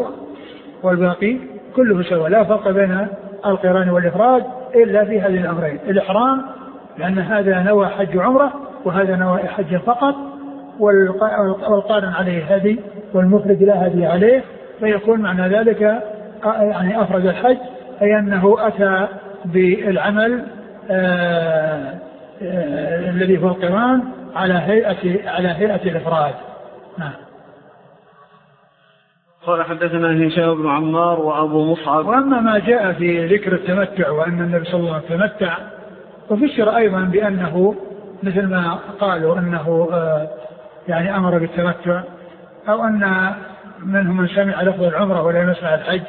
كله سواء، لا فرق بين القران والإفراد إلا في هذه الأمرين: الإحرام لأن هذا نوى حج وعمرة وهذا نوى حج فقط، والقارن عليه هدي والمفرد لا هدي عليه، فيكون معنى ذلك يعني أفرد الحج أي أنه أتى بالعمل الذي في القران على هيئة الإفراد. نعم. قال حدثنا هشام بن عمار وأبو مصعب. وأما ما جاء في ذكر التمتع وأن النبي صلى الله عليه وسلم تمتع، وفسر أيضا بأنه مثل ما قالوا أنه يعني أمر بالتمتع، أو أن منهم من سمع لفظ العمرة ولا يسمع الحج.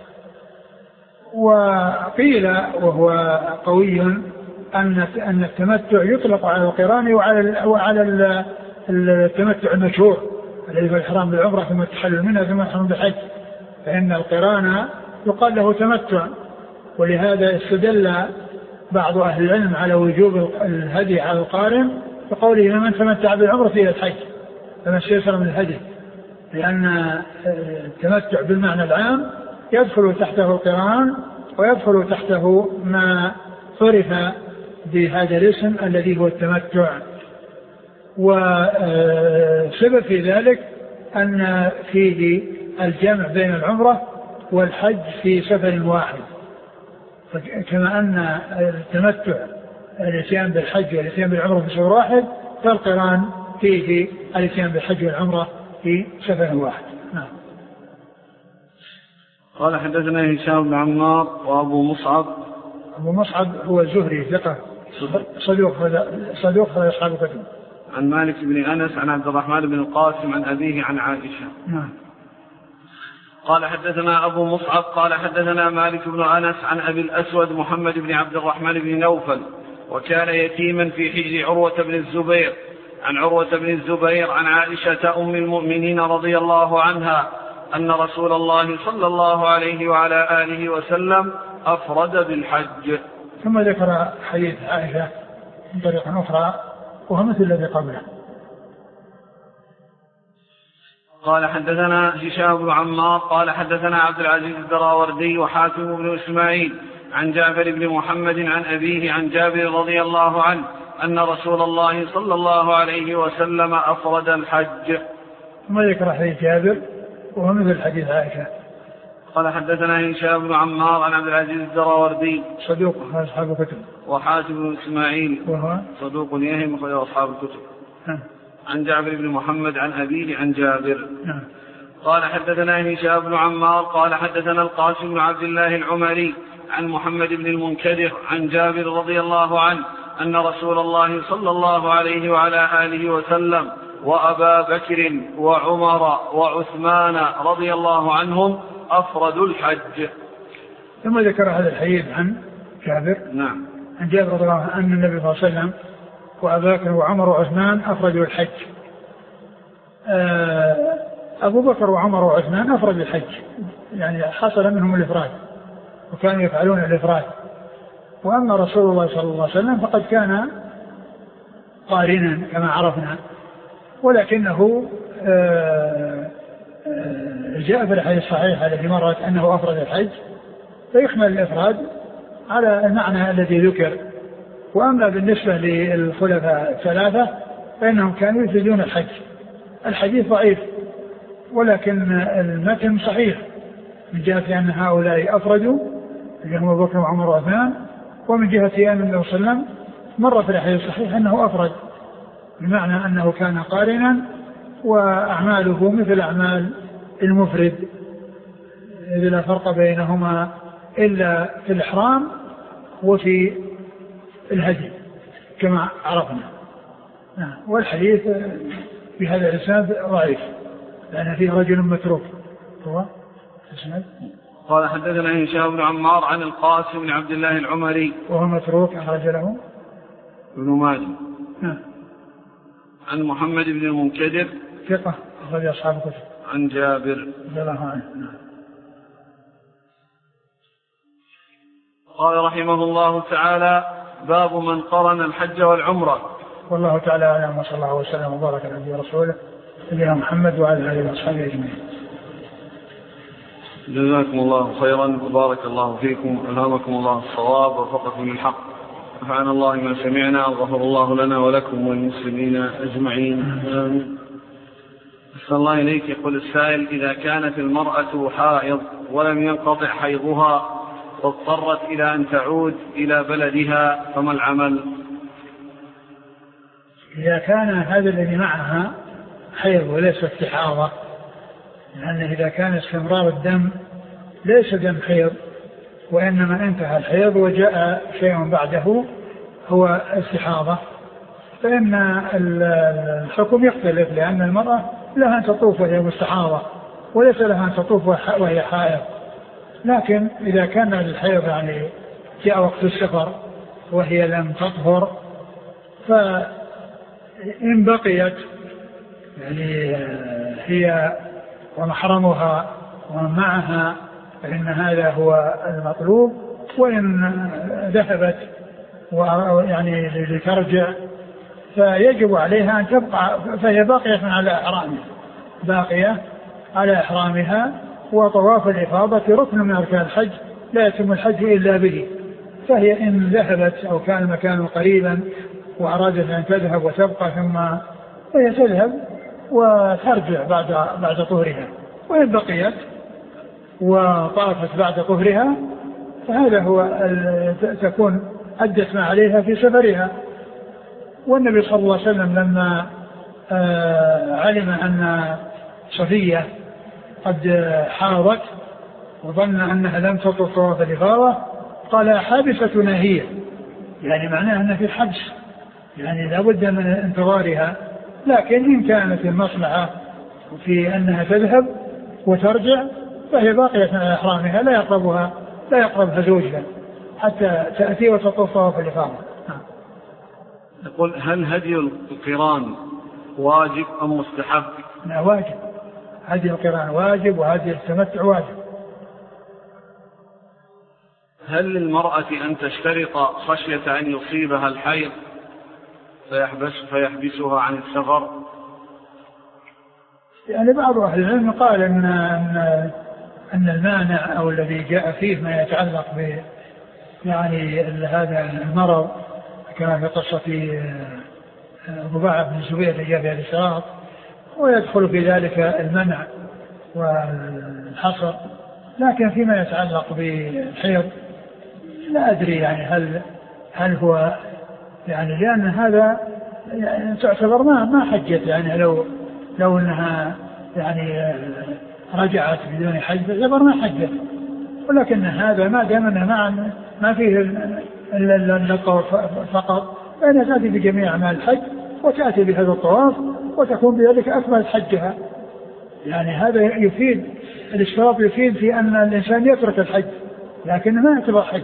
وقيل وهو قوي أن التمتع يطلق على القران وعلى التمتع المشهور الذي هو الإحرام بالعمرة ثم التحلل منها ثم الإحرام بالحج، فإن القران يقال له تمتع. ولهذا استدل بعض أهل العلم على وجوب الهدي على القارن بقوله من تمتع بالعمرة إلى الحج فما استيسر من الهدي، لأن التمتع بالمعنى العام يدخل تحته القران ويدخل تحته ما صرف بهذا الاسم الذي هو التمتع. وسبب في ذلك أن فيه الجمع بين العمرة والحج في سفر واحد، كما أن التمتع الاتيان بالحج والاتيان بالعمرة في سفر واحد، فالقران فيه الاتيان بالحج والعمرة في سفر واحد. نعم. قال حدثنا هشام بن عمار وأبو مصعب. أبو مصعب هو الزهري ثقة صدوق في أصحاب الكتب. عن مالك بن أنس عن عبد الرحمن بن القاسم عن أبيه عن عائشة. نعم. قال حدثنا أبو مصعب قال حدثنا مالك بن أنس عن أبي الأسود محمد بن عبد الرحمن بن نوفل وكان يتيما في حجر عروة بن الزبير عن عروة بن الزبير عن عائشة أم المؤمنين رضي الله عنها أن رسول الله صلى الله عليه وعلى آله وسلم أفرد بالحج. ثم ذكر حديث عائشة من طريق أخرى وهو مثل الذي قبله. قال حدثنا هشام بن عمار قال حدثنا عبد العزيز الدراوردي وحاتم بن إسماعيل عن جعفر بن محمد عن أبيه عن جابر رضي الله عنه أن رسول الله صلى الله عليه وسلم أفرد الحج. ثم ذكر حديث جابر وهو مثل حديث عائشة. قال حدثنا هشام بن عمار عن عبد العزيز الدراوردي صدوق أصحاب الكتب وحاتم بن إسماعيل وهو صدوق يهم أخرج أصحاب الكتب عن جابر بن محمد عن أبيه عن جابر. قال حدثنا هشام بن عمار قال حدثنا القاسم بن عبد الله العمري عن محمد بن المنكدر عن جابر رضي الله عنه أن رسول الله صلى الله عليه وعلى آله وسلم وأبا بكر وعمر وعثمان رضي الله عنهم أفردوا الحج. ثم ذكر هذا الحديث عن جابر. نعم. عن جابر رضي الله عنه أن النبي صلى الله عليه وسلم وأبا بكر وعمر وعثمان أفردوا الحج. أبو بكر وعمر وعثمان أفردوا الحج، يعني حصل منهم الإفراد وكانوا يفعلون الإفراد. وأما رسول الله صلى الله عليه وسلم فقد كان قارنا كما عرفنا، ولكنه جاء في الحديث الصحيح الذي مرت أنه أفرد الحج فيحمل الإفراد على المعنى الذي ذكر. وأما بالنسبة للخلفاء الثلاثة فإنهم كانوا يفردون الحج. الحديث ضعيف ولكن المتن صحيح من جهة أن هؤلاء أفردوا أبو بكر وعمر وعثمان، ومن جهة أن النبي صلى الله عليه وسلم مر في الحديث الصحيح أنه أفرد، بمعنى أنه كان قارنا وأعماله مثل أعمال المفرد إذ لا فرق بينهما إلا في الإحرام وفي الهدي كما عرفنا. والحديث بهذا الإسناد ضعيف لأن فيه رجل متروك. هو اسمه قال حدثنا هشام بن عمار عن القاسم بن عبد الله العمري وهو متروك أخرج له ابن ماجه. عن محمد بن المنكدر ثقة أخرج أصحاب الكتب. عن جابر رضي الله عنه. قال رحمه الله تعالى: باب من قرن الحج والعمرة. والله تعالى أعلم، وصلى الله وسلم وبارك على نبينا ورسوله نبينا محمد وعلى آله وصحبه أجمعين. جزاكم الله خيرا وبارك الله فيكم، ألهمكم الله الصواب ووفقكم للحق، نفعنا الله ما سمعنا وغفر الله لنا ولكم والمسلمين أجمعين. أحسن الله إليك. يقول السائل: إذا كانت المرأة حائض ولم ينقطع حيضها واضطرت إلى أن تعود إلى بلدها فما العمل؟ إذا كان هذا الذي معها حيض وليس استحاضة، لأن إذا كان استمرار الدم ليس دم حيض وإنما انتهى الحيض وجاء شيء بعده هو استحاضة، فإن الحكم يختلف، لأن المرأة لها أن تطوف وهي مستحاضة وليس لها أن تطوف وهي حائض. لكن إذا كان الحيض يعني جاء وقت السفر وهي لم تطهر، فإن بقيت يعني هي ومحرمها ومن معها فإن هذا هو المطلوب، وإن ذهبت يعني لترجع فيجب عليها أن تبقى، فهي باقية على إحرامها، باقية على إحرامها. وطواف الإفاضة ركن من أركان الحج لا يتم الحج إلا به، فهي إن ذهبت أو كان المكان قريبا وأرادت أن تذهب وتبقى ثم فهي تذهب وترجع بعد طهرها، وإن بقيت وطافت بعد طهرها فهذا هو تكون أدت ما عليها في سفرها. والنبي صلى الله عليه وسلم لما علم أن صفية قد حاضت وظن أنها لم تطف طواف الإفاضة قال: حابستنا هي، يعني معناه أن في حبس، يعني لابد من انتظارها. لكن إن كانت المصلحة في أنها تذهب وترجع فهي باقية على إحرامها لا يقربها زوجها حتى تأتي وتطوف طواف الإفاضة. يقول هل هدي القران واجب أم مستحب؟ لا واجب، هدي القران واجب وهدي التمتع واجب. هل للمرأة أن تشترط خشية أن يصيبها الحيض فيحبسها عن السفر؟ يعني بعض أهل العلم قال أن المانع أو الذي جاء فيه ما يتعلق ب يعني هذا المرض كما في قصة رباعة بن الزبير اللي جاء فيها الإشراط، ويدخل في ذلك المنع والحصر. لكن فيما يتعلق بالحيض لا أدري يعني هل هو يعني لأن هذا يعني تعتبر ما حجت، يعني لو أنها يعني رجعت بدون حج تعتبر ما حجت، ولكن هذا ما دام أنه ما فيه إلا الطواف فقط، فإنها تأتي بجميع أعمال الحج وتأتي بهذا الطواف وتكون بذلك أكمل حجها. يعني هذا يفيد الاشتراط، يفيد في أن الإنسان يترك الحج لكن ما يعتبر حج.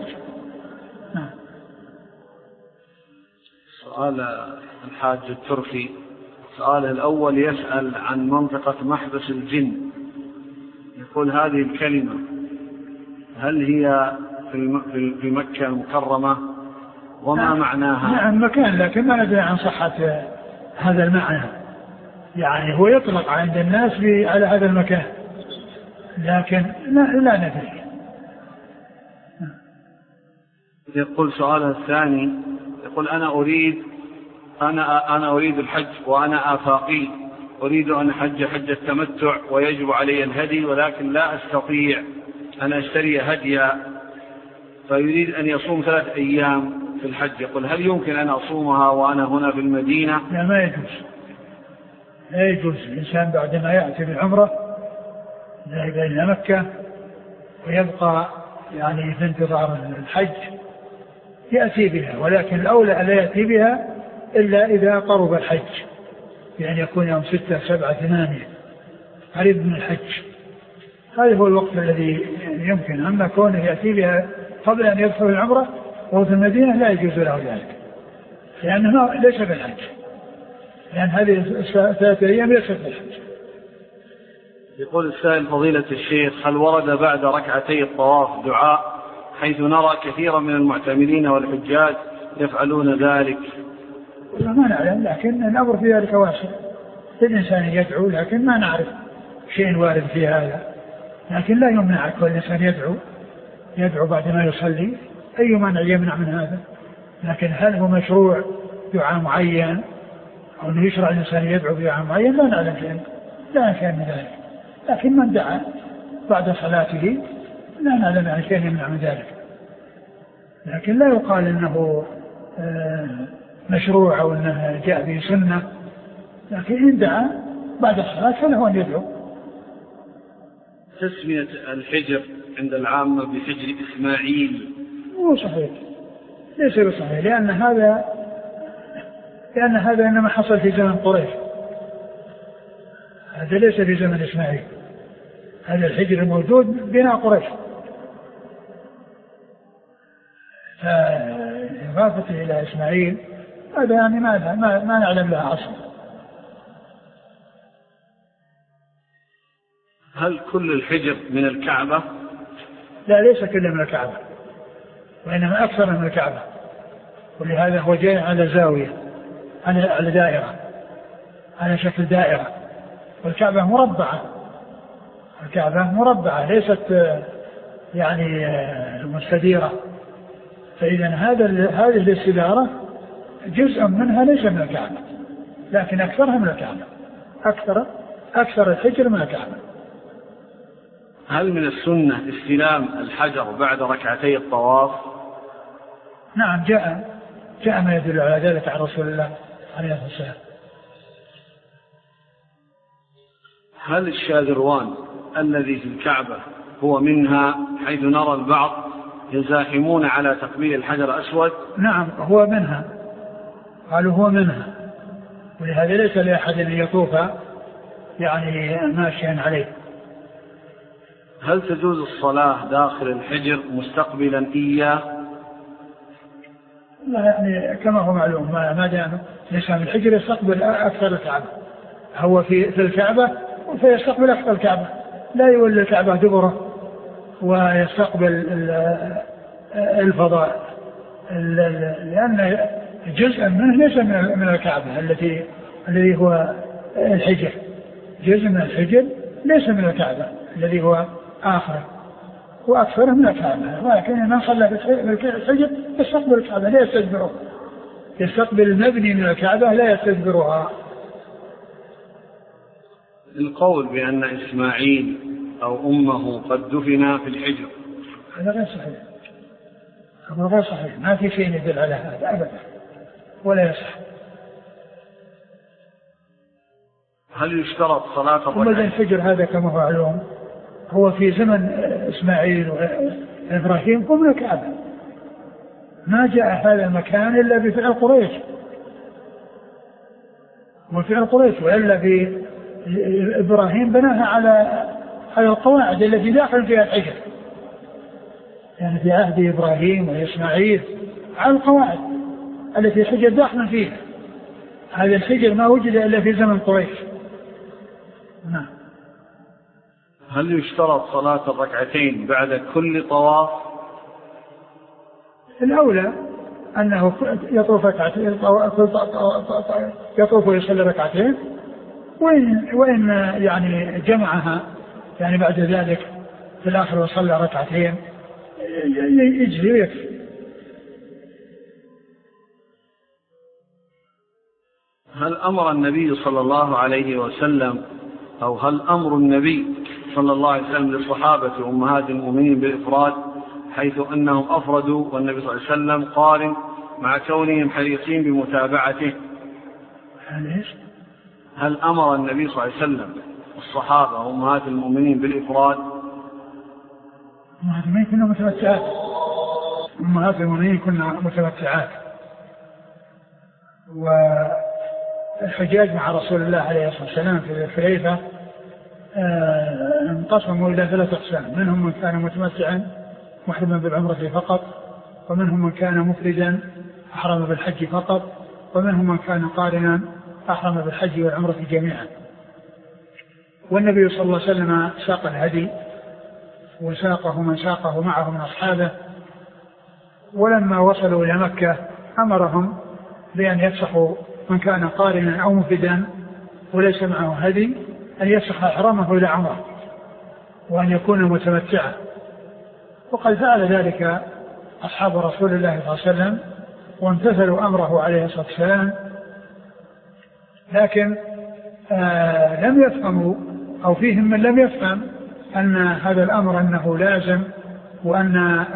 سؤال الحاج التركي، سؤاله الأول يسأل عن منطقة محبس الجن، يقول هذه الكلمة هل هي في مكة المكرمة وما معناها؟ نعم مكان، لكن ما ندري عن صحة هذا المعنى، يعني هو يطلق عند الناس على هذا المكان لكن لا ندري. يقول سؤاله الثاني، يقول أنا أريد الحج وأنا آفاقي، أريد أن أحج حج التمتع ويجب علي الهدي، ولكن لا أستطيع أن أشتري هديا، فيريد أن يصوم 3 أيام في الحج. يقول هل يمكن أن أصومها وأنا هنا في المدينة؟ لا ما يجوز، لا يجوز. الإنسان بعدما يأتي بالعمرة ذهب إلى مكة ويبقى يعني في انتظار الحج يأتي بها، ولكن الأولى ألا يأتي بها إلا إذا قرب الحج، يعني يكون يوم 6 7 8 قريب من الحج، هذا هو الوقت الذي يمكن. أما كونه يأتي بها قبل أن يدخل العمرة وهو في المدينة لا يجوز له ذلك، لأنه ليس بالحج، لأن هذه 3 أيام ليست بالحج. يقول السائل فضيلة الشيخ هل ورد بعد ركعتي الطواف دعاء، حيث نرى كثيرا من المعتمرين والحجاج يفعلون ذلك؟ ما نعلم، لكن الأمر في ذلك واسع، الإنسان يدعو لكن ما نعرف شيء وارد في هذا، لكن لا يمنع كل إنسان يدعو بعد ما يصلي، أي مانع يمنع من هذا. لكن هل هو مشروع دعاء معين أو أنه يشرع الإنسان يدعو بدعاء معين؟ لا نعلم شيء، لا شيء من ذلك. لكن من دعا بعد صلاته لا نعلم عن شيء يمنع من ذلك، لكن لا يقال إنه مشروع أو أنه جاء به سنة، لكن إن دعا بعد الصلاة فله أن يدعو. تسمية الحجر عند العامة بحجر إسماعيل مو صحيح، ليس بصحيح، لأن هذا إنما حصل في زمن قريش، هذا ليس في زمن إسماعيل، هذا الحجر موجود بناء قريش، فإضافته إلى إسماعيل هذا يعني ما نعلم لها أصلا. هل كل الحجر من الكعبة؟ لا، ليس كله من الكعبة، وإنما أكثر من الكعبة، ولهذا هو جاي على زاوية، على دائرة، على شكل دائرة، والكعبة مربعة ليست يعني مستديرة، فإذا هذه الاستدارة جزء منها ليس من الكعبة، لكن أكثرها من الكعبة، أكثر الحجر من الكعبة. هل من السنة استلام الحجر بعد ركعتي الطواف؟ نعم، جاء ما يدل على ذلك عن رسول الله عليه الصلاة والسلام. هل الشاذروان الذي في الكعبة هو منها، حيث نرى البعض يزاحمون على تقبيل الحجر الأسود؟ نعم هو منها، قالوا هو منها، ولهذا ليس لأحد أن يطوف يعني ماشيا عليه. هل تجوز الصلاة داخل الحجر مستقبلا إياه؟ لا يعني كما هو معلوم ما دام الإنسان الحجر يستقبل أكثر الكعبة، هو في الكعبة فيستقبل أكثر الكعبة، لا يولي الكعبة دبره ويستقبل الفضاء، لأن جزءا منه ليس من الكعبة الذي هو الحجر، جزء من الحجر ليس من الكعبة الذي هو آخره وأكثره من الكعبة، ولكن من صلى في الحجر يستقبل الكعبة لا يستدبره، يستقبل المبني من الكعبة لا يستدبرها. القول بأن إسماعيل أو أمه قد دفنا في الحجر هذا غير صحيح، هذا غير صحيح، ما في شيء يدل على هذا أبدا ولا يصح. هل يشترط صلاة الركعتين؟ الحجر هذا كما هو معلوم هو في زمن إسماعيل وإبراهيم هم من الكعبة، ما جاء هذا المكان إلا بفعل قريش وفعل قريش، وإلا في إبراهيم بناها على القواعد التي داخل فيها الحجر، يعني في عهد إبراهيم وإسماعيل على القواعد التي الحجر داخل فيها، هذا الحجر ما وجد إلا في زمن قريش. نعم. هل يشترط صلاة الركعتين بعد كل طواف؟ الأولى أنه يطوف ركعتين، يطوف ويصلي ركعتين، وإن يعني جمعها يعني بعد ذلك في الآخر وصلى ركعتين يجزي ويكفي. هل أمر النبي صلى الله عليه وسلم أو هل أمر النبي صلى الله عليه وسلم للصحابة أمهات المؤمنين بالإفراد حيث أنهم أفردوا والنبي صلى الله عليه وسلم قارن مع كونهم حريصين بمتابعته؟ هل أمر النبي صلى الله عليه وسلم الصحابة أمهات المؤمنين بالإفراد؟ أمهات المؤمنين كنا متمتعات، أمهات المؤمنين كنا متمتعات، والحجاج مع رسول الله عليه الصلاة والسلام في الحليفة انقسموا إلى 3 أقسام، منهم من كان متمتعا محرما بالعمرة فقط، ومنهم من كان مفردا أحرم بالحج فقط، ومنهم من كان قارنا أحرم بالحج والعمرة جميعا. والنبي صلى الله عليه وسلم ساق الهدي وساقه من ساقه معه من أصحابه، ولما وصلوا إلى مكة أمرهم بأن يفسخوا من كان قارنا أو مفردا وليس معه هدي أن يفسخ إحرامه إلى عمره وأن يكون متمتعا، وقد فعل ذلك أصحاب رسول الله صلى الله عليه وسلم وامتثلوا أمره عليه الصلاة والسلام، لكن لم يفهموا أو فيهم من لم يفهم أن هذا الأمر أنه لازم، وأن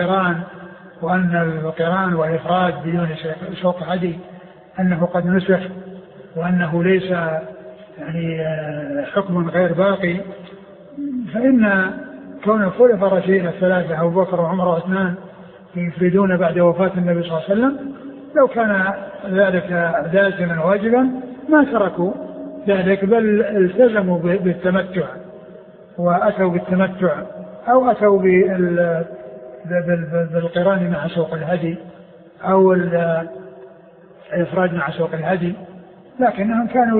القران والإفراد بدون سوق هدي أنه قد نسخ، وأنه ليس يعني حكم غير باقي. فإن كون الخلفاء الراشدين الثلاثة أبو بكر وعمر وعثمان يفردون بعد وفاة النبي صلى الله عليه وسلم، لو كان ذلك لازما واجبا ما تركوا ذلك، بل التزموا بالتمتع وأتوا بالتمتع أو أتوا بالقران مع سوق الهدي أو الإفراد مع سوق الهدي، لكنهم كانوا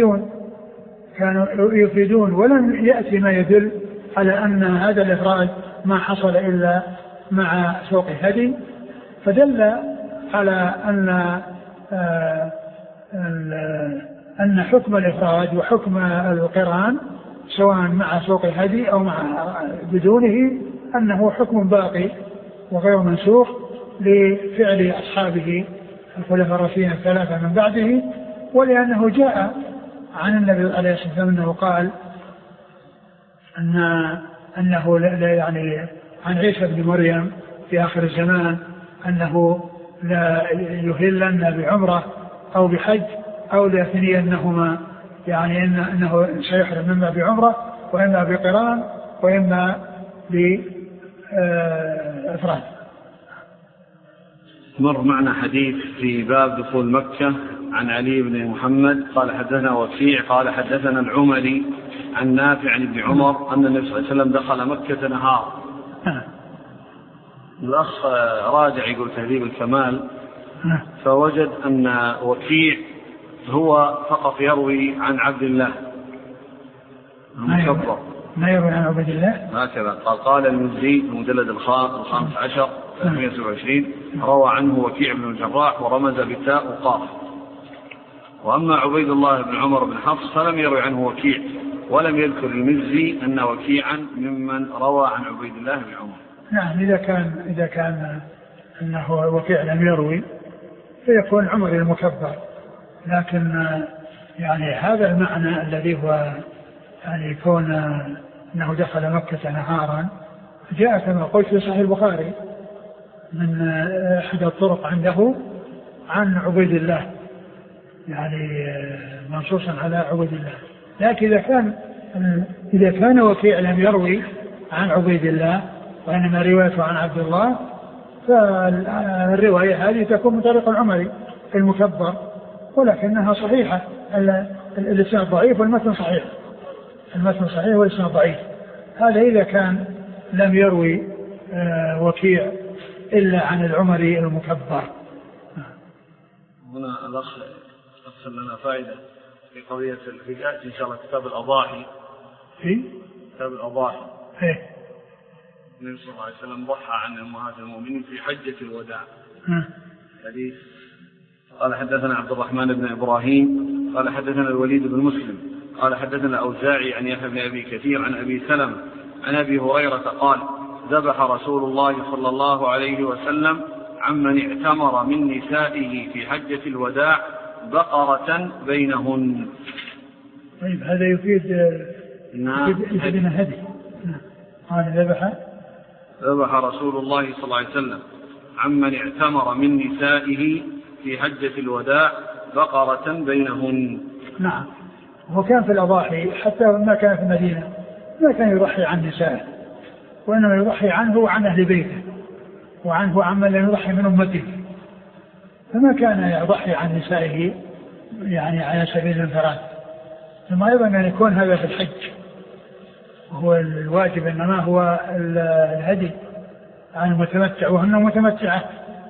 يفردون ولم يأتي ما يدل على أن هذا الإفراد ما حصل إلا مع سوق الهدي، فدل على أن حكم الإفراد وحكم القران سواء مع سوق الهدي أو مع بدونه أنه حكم باقي وغير منسوخ لفعل أصحابه الخلفاء الراشدين الثلاثة من بعده، ولأنه جاء عن النبي عليه الصلاة والسلام أنه قال أنه يعني عن عيسى بن مريم في آخر الزمان أنه لا يهلن بعمرة أو بحج أو ليثنينهما، يعني أنه سيحرم إما بعمرة وإما بقران وإما بإفراد. مر معنا حديث في باب دخول مكة عن علي بن محمد قال حدثنا وكيع قال حدثنا العمري عن نافع عن ابن عمر أن النبي صلى الله عليه وسلم دخل مكة نهار. الأخ راجع يقول تهذيب الكمال فوجد أن وكيع هو فقط يروي عن عبد الله المكبر، ما يروي عن عبد الله هكذا قال المزي المجلد الخامس عشر 127 روى عنه وكيع بن الجراح ورمز بالتاء وقاف. وأما عبيد الله بن عمر بن حفص فلم يروي عنه وكيع، ولم يذكر المزي أن وكيعا ممن روى عن عبيد الله بن عمر. نعم، إذا كان أنه وكيع لم يروي فيكون عمر المكبر، لكن يعني هذا المعنى الذي هو يعني يكون أنه دخل مكة نهارا جاء كما قلت في صحيح البخاري من أحد الطرق عنده عن عبيد الله، يعني منصوصا على عبيد الله. لكن إذا كان وكيع لم يروي عن عبيد الله وإنما روايته عن عبد الله فالرواية هذه تكون من طريق العمري المكبر، ولكنها صحيحة. الإسناد ضعيف والمتن صحيح، المتن صحيح والإسناد ضعيف. هذا إذا كان لم يروي وكيع إلا عن العمري المكبر. هنا الأخ أرسل لنا فائدة في قضية الفجاء إن شاء الله كتاب الأضاحي. في كتاب الأضاحي النبي صلى الله عليه وسلم ضحى عن أمهات المؤمنين في حجة الوداع. حديث قال حدثنا عبد الرحمن بن إبراهيم قال حدثنا الوليد بن مسلم قال حدثنا أوزاعي عن يحيى بن أبي كثير عن أبي سلمة عن أبي هريرة قال ذبح رسول الله صلى الله عليه وسلم عمن اعتمر من نسائه في حجة الوداع بقرة بينهن. طيب هذا يفيد هدي. قال ذبح رسول الله صلى الله عليه وسلم عمن اعتمر من نسائه في حجة الوداع بقرة بينهن. نعم، وكان في الأضاحي حتى ما كان في المدينة ما كان يضحي عن نسائه، وإنما يضحي عنه وعن أهل بيته وعنه عمن لم يضحي من أمته، فما كان يضحي عن نسائه يعني على سبيل الانفراد. ثم أيضا أن يكون هذا في الحج، وهو الواجب إنما هو الهدي عن المتمتع وهن متمتعات.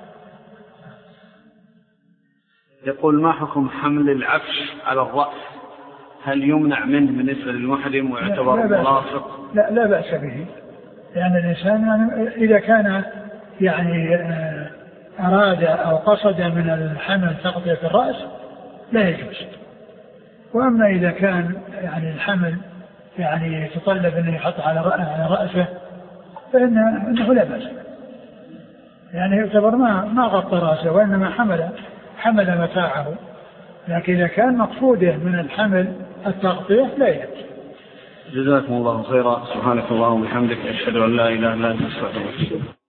يقول ما حكم حمل العفش على الرأس؟ هل يمنع منه بالنسبة للمحرم ويعتبر ملاصق؟ لا بأس به، لأن الإنسان يعني إذا كان يعني أراد أو قصد من الحمل تغطية الرأس لا يجوز. وأما إذا كان يعني الحمل يعني يتطلب أنه يحط على رأسه فإنه لا بأس، يعني يعتبر ما غطى رأسه وإنما حمل متاعه. لكن إذا كان مقصوده من الحمل التغطية لا يجوز. جزاكم الله خيرا. سبحانك اللهم وبحمدك أشهد أن لا إله إلا أنت أستغفرك.